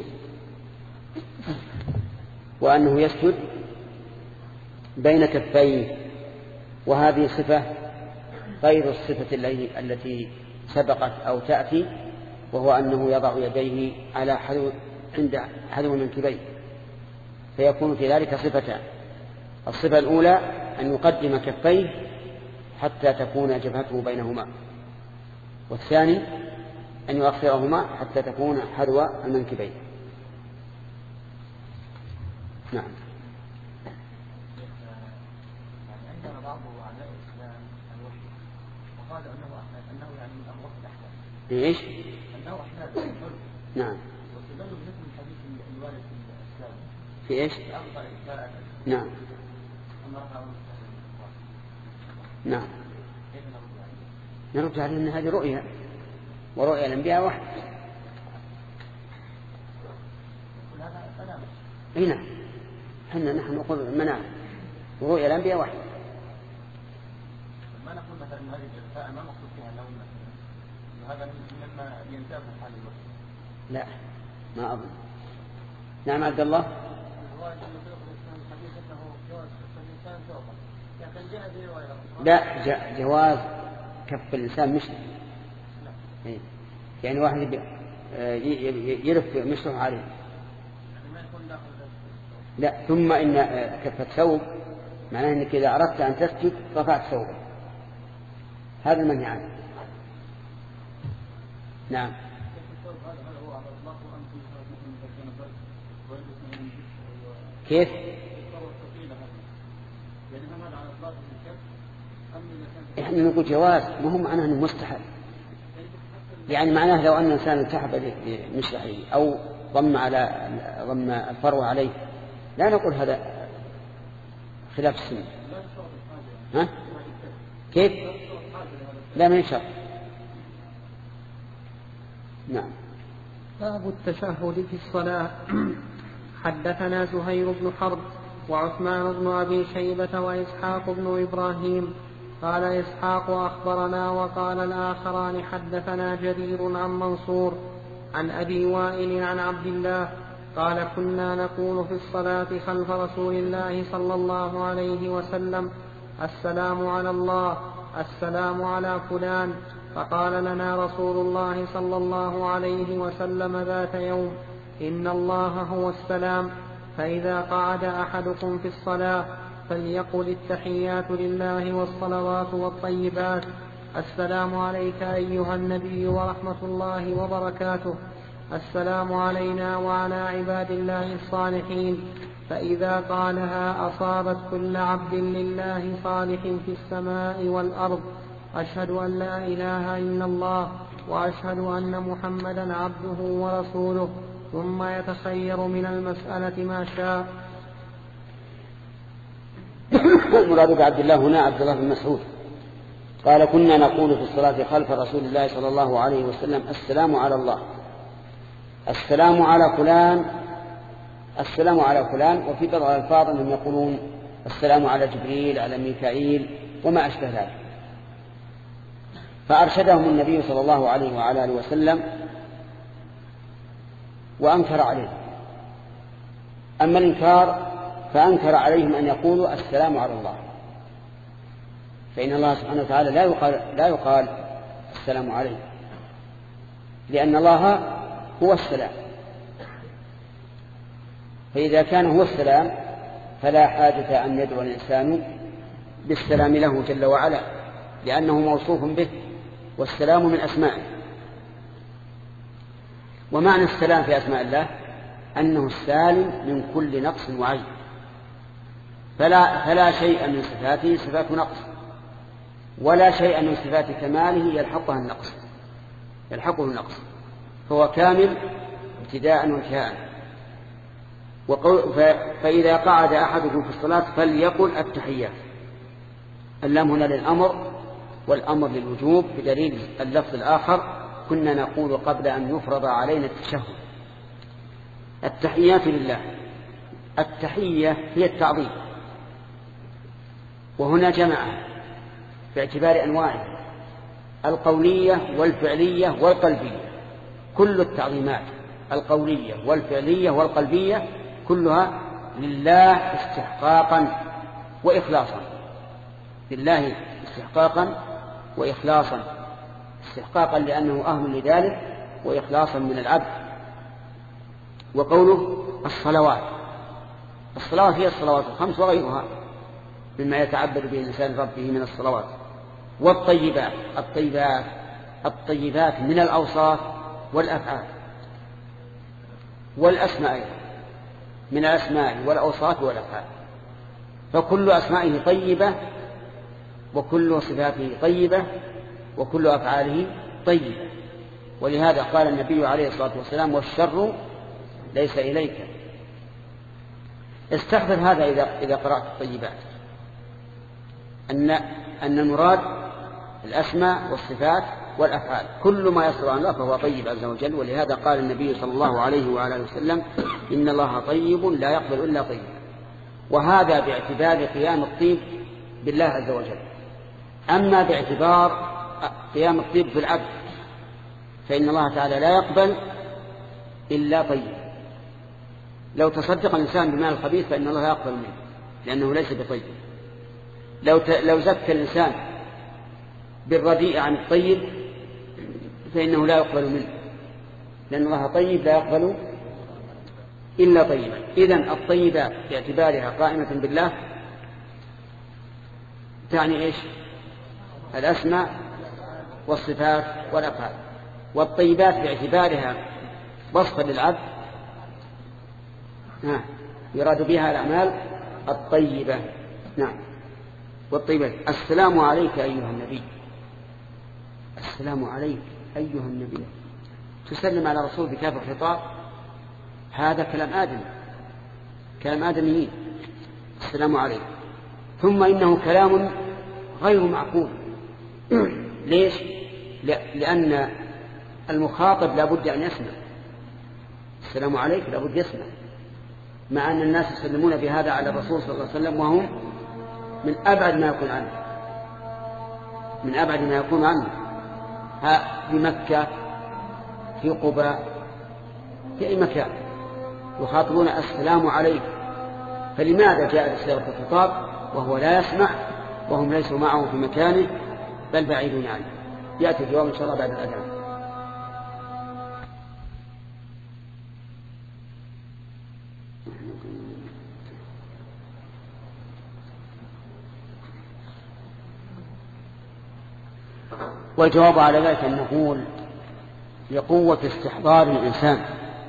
وأنه يسجد بين كفيه، وهذه صفة غير الصفة التي سبقت أو تأتي، وهو أنه يضع يديه على حذو عند حذو المنكبين، فيكون في ذلك صفتان: الصفة الأولى أن يقدم كفيه حتى تكون جبهته بينهما، والثاني أن يؤخرهما حتى تكون حذو المنكبين. نعم. عندنا بعض أعداء الإسلام الوحي وقال أنه أنه يعني من أمر الأحداث. إيش؟ أنه أحداث. نعم. واستدلوا بنفس الحديث الوارد في الإسلام. في إيش؟ نعم. نعم. نرد عليه أن هذه رؤيا، ورؤيا الأنبياء واحد. هنا حنا نحن نقول منام، ورؤيا الأنبياء واحد. ما نقول مثلا هذه الجلساء ما مقصود فيها أنه هذا مما ينتهي من حال الوقت. لا ما أظن. نعم عبد الله. لا جواز كف الإنسان مشرف، يعني واحد يلف مشرف عليه. لا ثم إن كف الثوب معناه أنك إذا أردت أن تسجد رفعت ثوبك، هذا المنهي عنه. نعم. كيف؟ احنا نقول جواز، ما هو معناه انه مستحب. يعني معناه لو ان الانسان التحب بمشرحه او ضم على ضم الفرو عليه لا نقول هذا خلاف السنة. ها؟ كيف؟ لا من شرط. نعم. باب التشهد في الصلاة. حدثنا زهير بن حرب وعثمان بن أبي شيبة وإسحاق بن إبراهيم. قال إسحاق أخبرنا وقال الآخران حدثنا جرير عن منصور عن أبي وائل عن عبد الله قال كنا نقول في الصلاة خلف رسول الله صلى الله عليه وسلم السلام على الله السلام على فلان، فقال لنا رسول الله صلى الله عليه وسلم ذات يوم إن الله هو السلام، فإذا قعد أحدكم في الصلاة فليقل التحيات لله والصلوات والطيبات السلام عليك أيها النبي ورحمة الله وبركاته، السلام علينا وعلى عباد الله الصالحين، فإذا قالها أصابت كل عبد لله صالح في السماء والأرض، أشهد أن لا إله إلا الله وأشهد أن محمدا عبده ورسوله، ثم يتخير من المسألة ما شاء. المراد بعبد الله هنا عبد الله بن مسعود قال كنا نقول في الصلاة خلف رسول الله صلى الله عليه وسلم السلام على الله السلام على فلان السلام على فلان، وفي بعض الألفاظ أنهم يقولون السلام على جبريل على ميكائيل وما أشبه ذلك. فأرشدهم النبي صلى الله عليه وعلى آله وسلم وأنكر عليهم. أما الإنكار فأنكر عليهم أن يقولوا السلام على الله، فإن الله سبحانه وتعالى لا يقال, لا يقال السلام عليه، لأن الله هو السلام، فإذا كان هو السلام فلا حاجة أن يدعو الإنسان بالسلام له جل وعلا، لأنه موصوف به، والسلام من أسمائه. ومعنى السلام في أسماء الله أنه السالم من كل نقص وعيب، فلا, فلا شيء من صفاته صفات نقص، ولا شيء من صفات كماله يلحقها النقص يلحقه النقص فهو كامل ابتداء وانتهاء. فإذا قعد أحدكم في الصلاة فليقل التحيات. اللام هنا للأمر والأمر للوجوب بدليل اللفظ الآخر كنا نقول قبل أن يفرض علينا التشهد التحيات لله. التحية هي التعظيم، وهنا جمع باعتبار أنواعه القولية والفعلية والقلبية. كل التعظيمات القولية والفعلية والقلبية كلها لله استحقاقا وإخلاصا، لله استحقاقا وإخلاصا، استحقاقا لأنه أهل لذلك، وإخلاصا من العبد. وقوله الصلوات، الصلوات هي الصلوات الخمس وغيرها، مما يتعبد به الإنسان ربه من الصلوات. والطيبات الطيبات الطيبات من الأوصاف والأفعال والأسماء، من الأسماء والأوصاف والأفعال، فكل أسمائه طيبة وكل صفاته طيبة وكل أفعاله طيبة. ولهذا قال النبي عليه الصلاة والسلام: والشر ليس إليك. استحضر هذا إذا إذا قرأت الطيبات، أن أن المراد الأسماء والصفات والأفعال، كل ما يصدر عن الله فهو طيب عز وجل. ولهذا قال النبي صلى الله عليه وعلى وسلم: إن الله طيب لا يقبل إلا طيب. وهذا باعتبار قيام الطيب بالله عز وجل. أما باعتبار قيام الطيب بالعبد فإن الله تعالى لا يقبل إلا طيب. لو تصدق الإنسان بمال الخبيث فإن الله لا يقبل منه لأنه ليس بطيب. لو ت... لو زكى الإنسان بالرديء عن الطيب فإنه لا يقبل منه لأن الله طيب لا يقبل إلا طيبا. إذن الطيبات باعتبارها قائمة بالله تعني إيش؟ الأسماء والصفات والأفعال. والطيبات باعتبارها وصفا للعبد آه. يراد بها الأعمال الطيبة. نعم. والطيبات: السلام عليك أيها النبي. السلام عليك أيها النبي، تسلم على رسول بكاف الخطاب، هذا كلام آدم، كلام آدميين. السلام عليك. ثم إنه كلام غير معقول. ليش؟ لأن المخاطب لا بد أن يسمع. السلام عليك لا بد يسمع، مع أن الناس يسلمون بهذا على الرسول صلى الله عليه وسلم وهم من أبعد ما يكون عنه، من أبعد ما يكون عنه، ها في مكة، في قباء، في أي مكان يخاطبون السلام عليك. فلماذا جاء بصيغة الخطاب وهو لا يسمع وهم ليسوا معه في مكانه بل بعيدون عنه؟ يأتي الجواب إن شاء الله بعد الأذان. والجواب على ذلك أن نقول لقوة استحضار الإنسان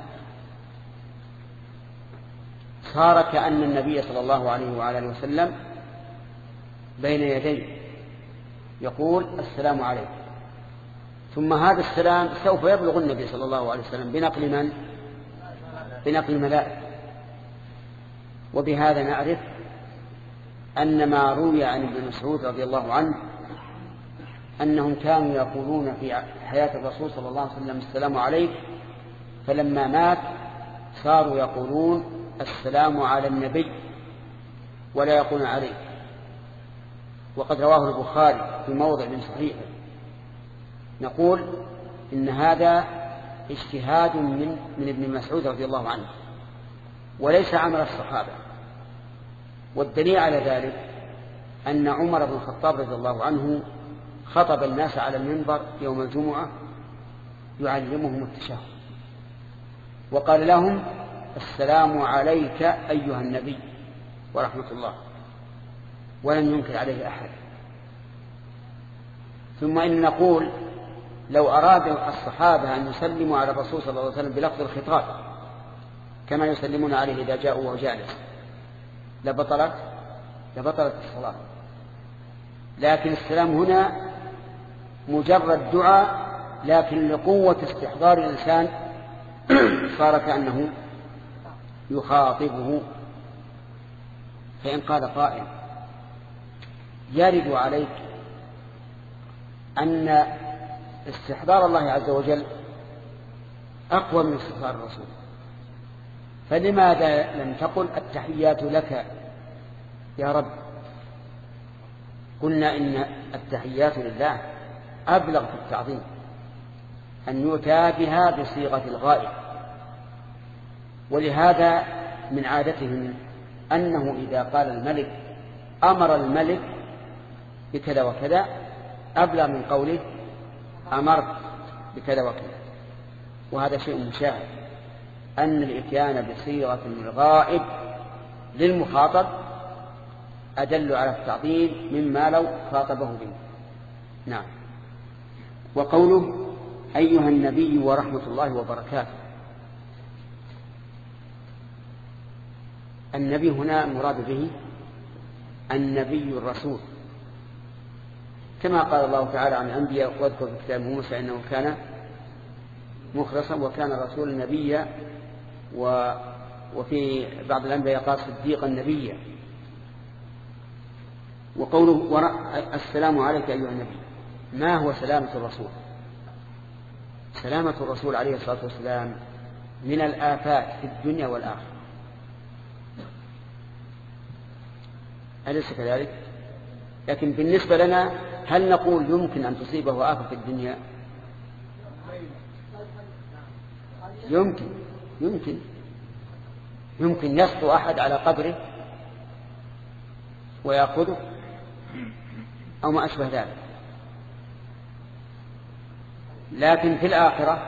صار كأن النبي صلى الله عليه وعلى اله وسلم بين يديه يقول السلام عليكم، ثم هذا السلام سوف يبلغ النبي صلى الله عليه وسلم بنقل من؟ بنقل الملائكة. وبهذا نعرف أن ما روي عن ابن مسعود رضي الله عنه أنهم كانوا يقولون في حياة الرسول صلى الله عليه وسلم السلام عليك، فلما مات صاروا يقولون السلام على النبي ولا يقولون عليك. وقد رواه البخاري في موضع من صحيحه. نقول إن هذا اجتهاد من, من ابن مسعود رضي الله عنه وليس عمل الصحابة. والدليل على ذلك أن عمر بن الخطاب رضي الله عنه خطب الناس على المنبر يوم الجمعة يعلمهم التشهد وقال لهم السلام عليك أيها النبي ورحمة الله، ولم ينكر عليه أحد. ثم إن نقول لو أراد الصحابة أن يسلموا على الرسول صلى الله عليه وسلم بلفظ الخطاب كما يسلمون عليه إذا جاءوا وهو جالس لبطلت لبطلت الصلاة. لكن السلام هنا مجرد دعاء، لكن لقوة استحضار الإنسان صار كأنه يخاطبه. فإن قال قائل يرد عليك أن استحضار الله عز وجل أقوى من استحضار الرسول، فلماذا لم تقل التحيات لك يا رب؟ قلنا إن التحيات لله أبلغ في التعظيم، أن يؤتى بها بصيغة الغائب. ولهذا من عادتهم أنه إذا قال الملك أمر الملك بكذا وكذا أبلغ من قوله أمرت بكذا وكذا. وهذا شيء مشاهد، أن الإتيان بصيغة الغائب للمخاطب أدل على التعظيم مما لو خاطبه به. نعم. وقوله أيها النبي ورحمة الله وبركاته، النبي هنا المراد به النبي الرسول، كما قال الله تعالى عن الأنبياء واذكر في كتاب موسى إنه كان مخلصا وكان رسولا نبيا، وفي بعض الأنبياء قال صديقا نبيا. وقوله السلام عليك أيها النبي، ما هو سلامة الرسول؟ سلامة الرسول عليه الصلاة والسلام من الآفات في الدنيا والآخرة، أليس كذلك؟ لكن بالنسبة لنا هل نقول يمكن أن تصيبه آفة في الدنيا؟ يمكن يمكن يمكن يسطو أحد على قبره ويأخذه أو ما أشبه ذلك، لكن في الآخرة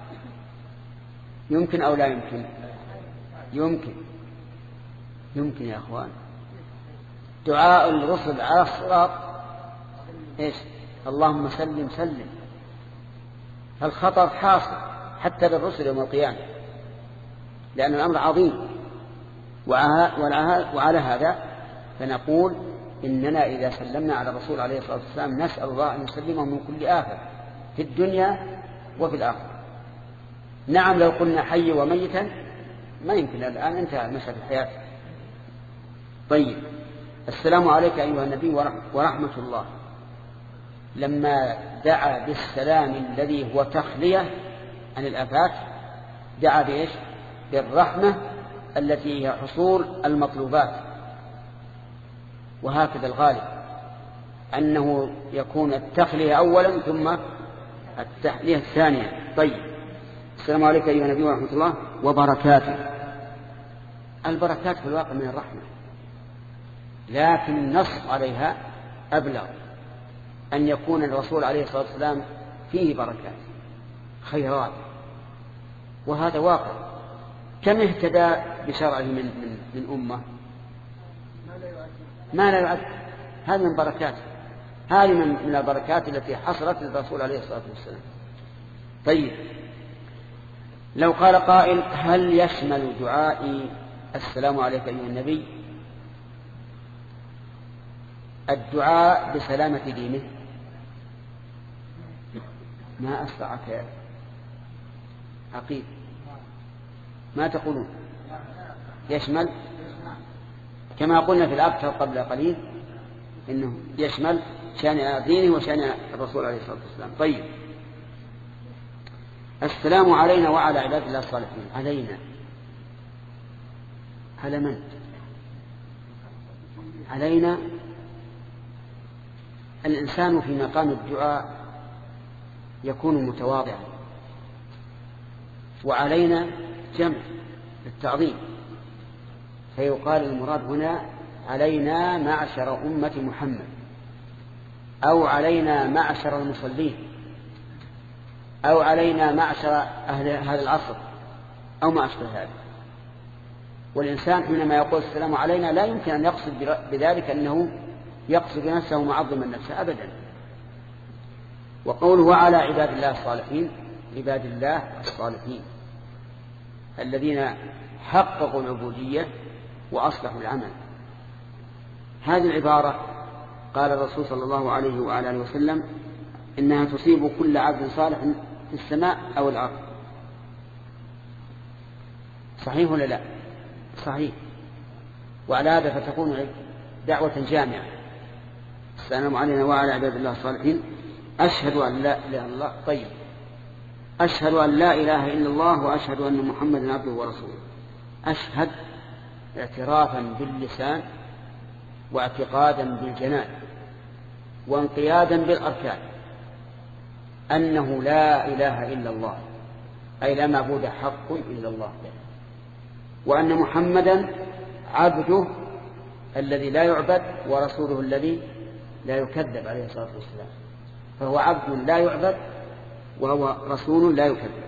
يمكن أو لا يمكن؟ يمكن يمكن يا أخوان. دعاء الرسل على الصراط إيش؟ اللهم سلم سلم. فالخطر حاصل حتى للرسل يوم القيامة، لأن الأمر عظيم. وعلى هذا فنقول إننا إذا سلمنا على الرسول عليه الصلاة والسلام نسأل الله أن يسلمه من كل آفة في الدنيا وفي الآخرة. نعم لو قلنا حي وميتا ما يمكن، الآن انتهى مسألة الحياة. طيب، السلام عليك أيها النبي ورحمة الله، لما دعا بالسلام الذي هو تخلية عن الآفات دعا بإيش؟ بالرحمة التي هي حصول المطلوبات. وهكذا الغالب أنه يكون التخلية أولا ثم التحلية الثانية. طيب، السلام عليك أيها النبي ورحمة الله وبركاته. البركات في الواقع من الرحمة، لكن النص عليها أبلغ، أن يكون الرسول عليه الصلاة والسلام فيه بركات خيرات، وهذا واقع. كم اهتدى بشرعه من, من, من أمة ما لا يعد، هذه من بركات، هذه من, من البركات التي حصلت للرسول عليه الصلاة والسلام. طيب، لو قال قائل هل يشمل دعائي السلام عليك أيها النبي الدعاء بسلامة دينه؟ ما أسرعك عقيل، ما تقولون؟ يشمل كما قلنا في الأبتر قبل قليل إنه يشمل شأن دينه وشأن الرسول عليه الصلاة والسلام. طيب، السلام علينا وعلى عباد الله الصالحين. علينا على من؟ علينا الإنسان في مقام الدعاء يكون متواضعا، وعلينا جمع للتعظيم، فيقال المراد هنا علينا معشر أمة محمد، أو علينا معشر المصلين، أو علينا معشر أهل هذا العصر، أو ما أشبه هذا. والإنسان حينما يقول السلام علينا لا يمكن أن يقصد بذلك أنه يقصد نفسه معظما نفسه أبدا. وقوله على عباد الله الصالحين، عباد الله الصالحين الذين حققوا العبودية وأصلحوا العمل. هذه العبارة قال الرسول صلى الله عليه وعلى آله وسلم إنها تصيب كل عبد صالح في السماء أو الأرض. صحيح ولا لا؟ صحيح. وعلى هذا فتكون دعوة جامعة. السلام علينا وعلى عباد الله الصالحين، أشهد أن لا إله إلا الله. طيب، أشهد أن لا إله إلا الله وأشهد أن محمدا عبده ورسوله. أشهد اعترافا باللسان واعتقادا بالجنان وانقيادا بالأركان أنه لا إله إلا الله، أي لا معبود حق إلا الله، وأن محمدا عبده الذي لا يعبد ورسوله الذي لا يكذب عليه الصلاة والسلام. فهو عبد لا يعبد وهو رسول لا يكذب.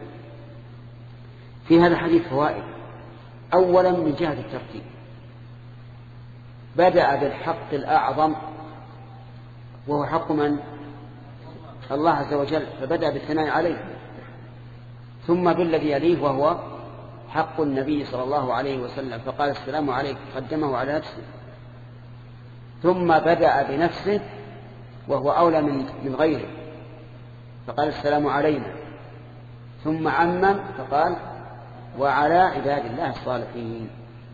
في هذا الحديث فوائد. أولا من جهة الترتيب، بدأ بالحق الأعظم وهو حق من؟ الله عز وجل، فبدأ بالثناء عليه، ثم بالذي يليه وهو حق النبي صلى الله عليه وسلم، فقال السلام عليك، قدمه على نفسه، ثم بدأ بنفسه وهو أولى من من غيره، فقال السلام علينا، ثم عمم فقال وعلى عباد الله الصالحين.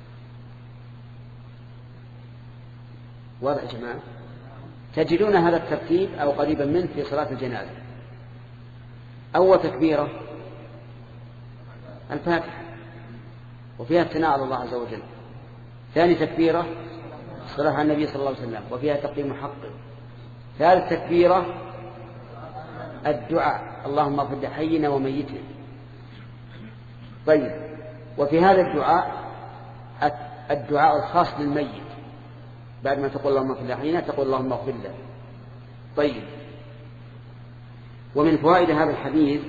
واضح يا جماعة؟ تجدون هذا الترتيب أو قريبا منه في صلاة الجنازة. أول تكبيرة الفاتحة وفيها الثناء على الله عز وجل. ثاني تكبيرة الصلاة على النبي صلى الله عليه وسلم وفيها تقديم حقه. ثالث تكبيرة الدعاء اللهم اغفر لحينا وميتنا. طيب، وفي هذا الدعاء الدعاء الخاص للميت، بعد ما تقول اللهم اغفر لحينا تقول اللهم اغفر له. طيب، ومن فوائد هذا الحديث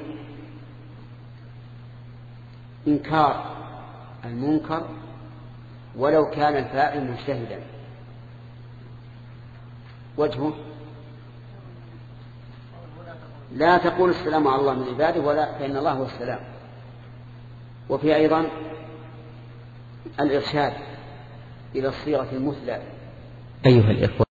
إنكار المنكر ولو كان الفاعل مجتهدا. وجهه لا تقول السلام على الله من عباده ولا فإن الله هو السلام. وفي أيضا الإرشاد إلى الصيغة المثلى. أيها الإخوة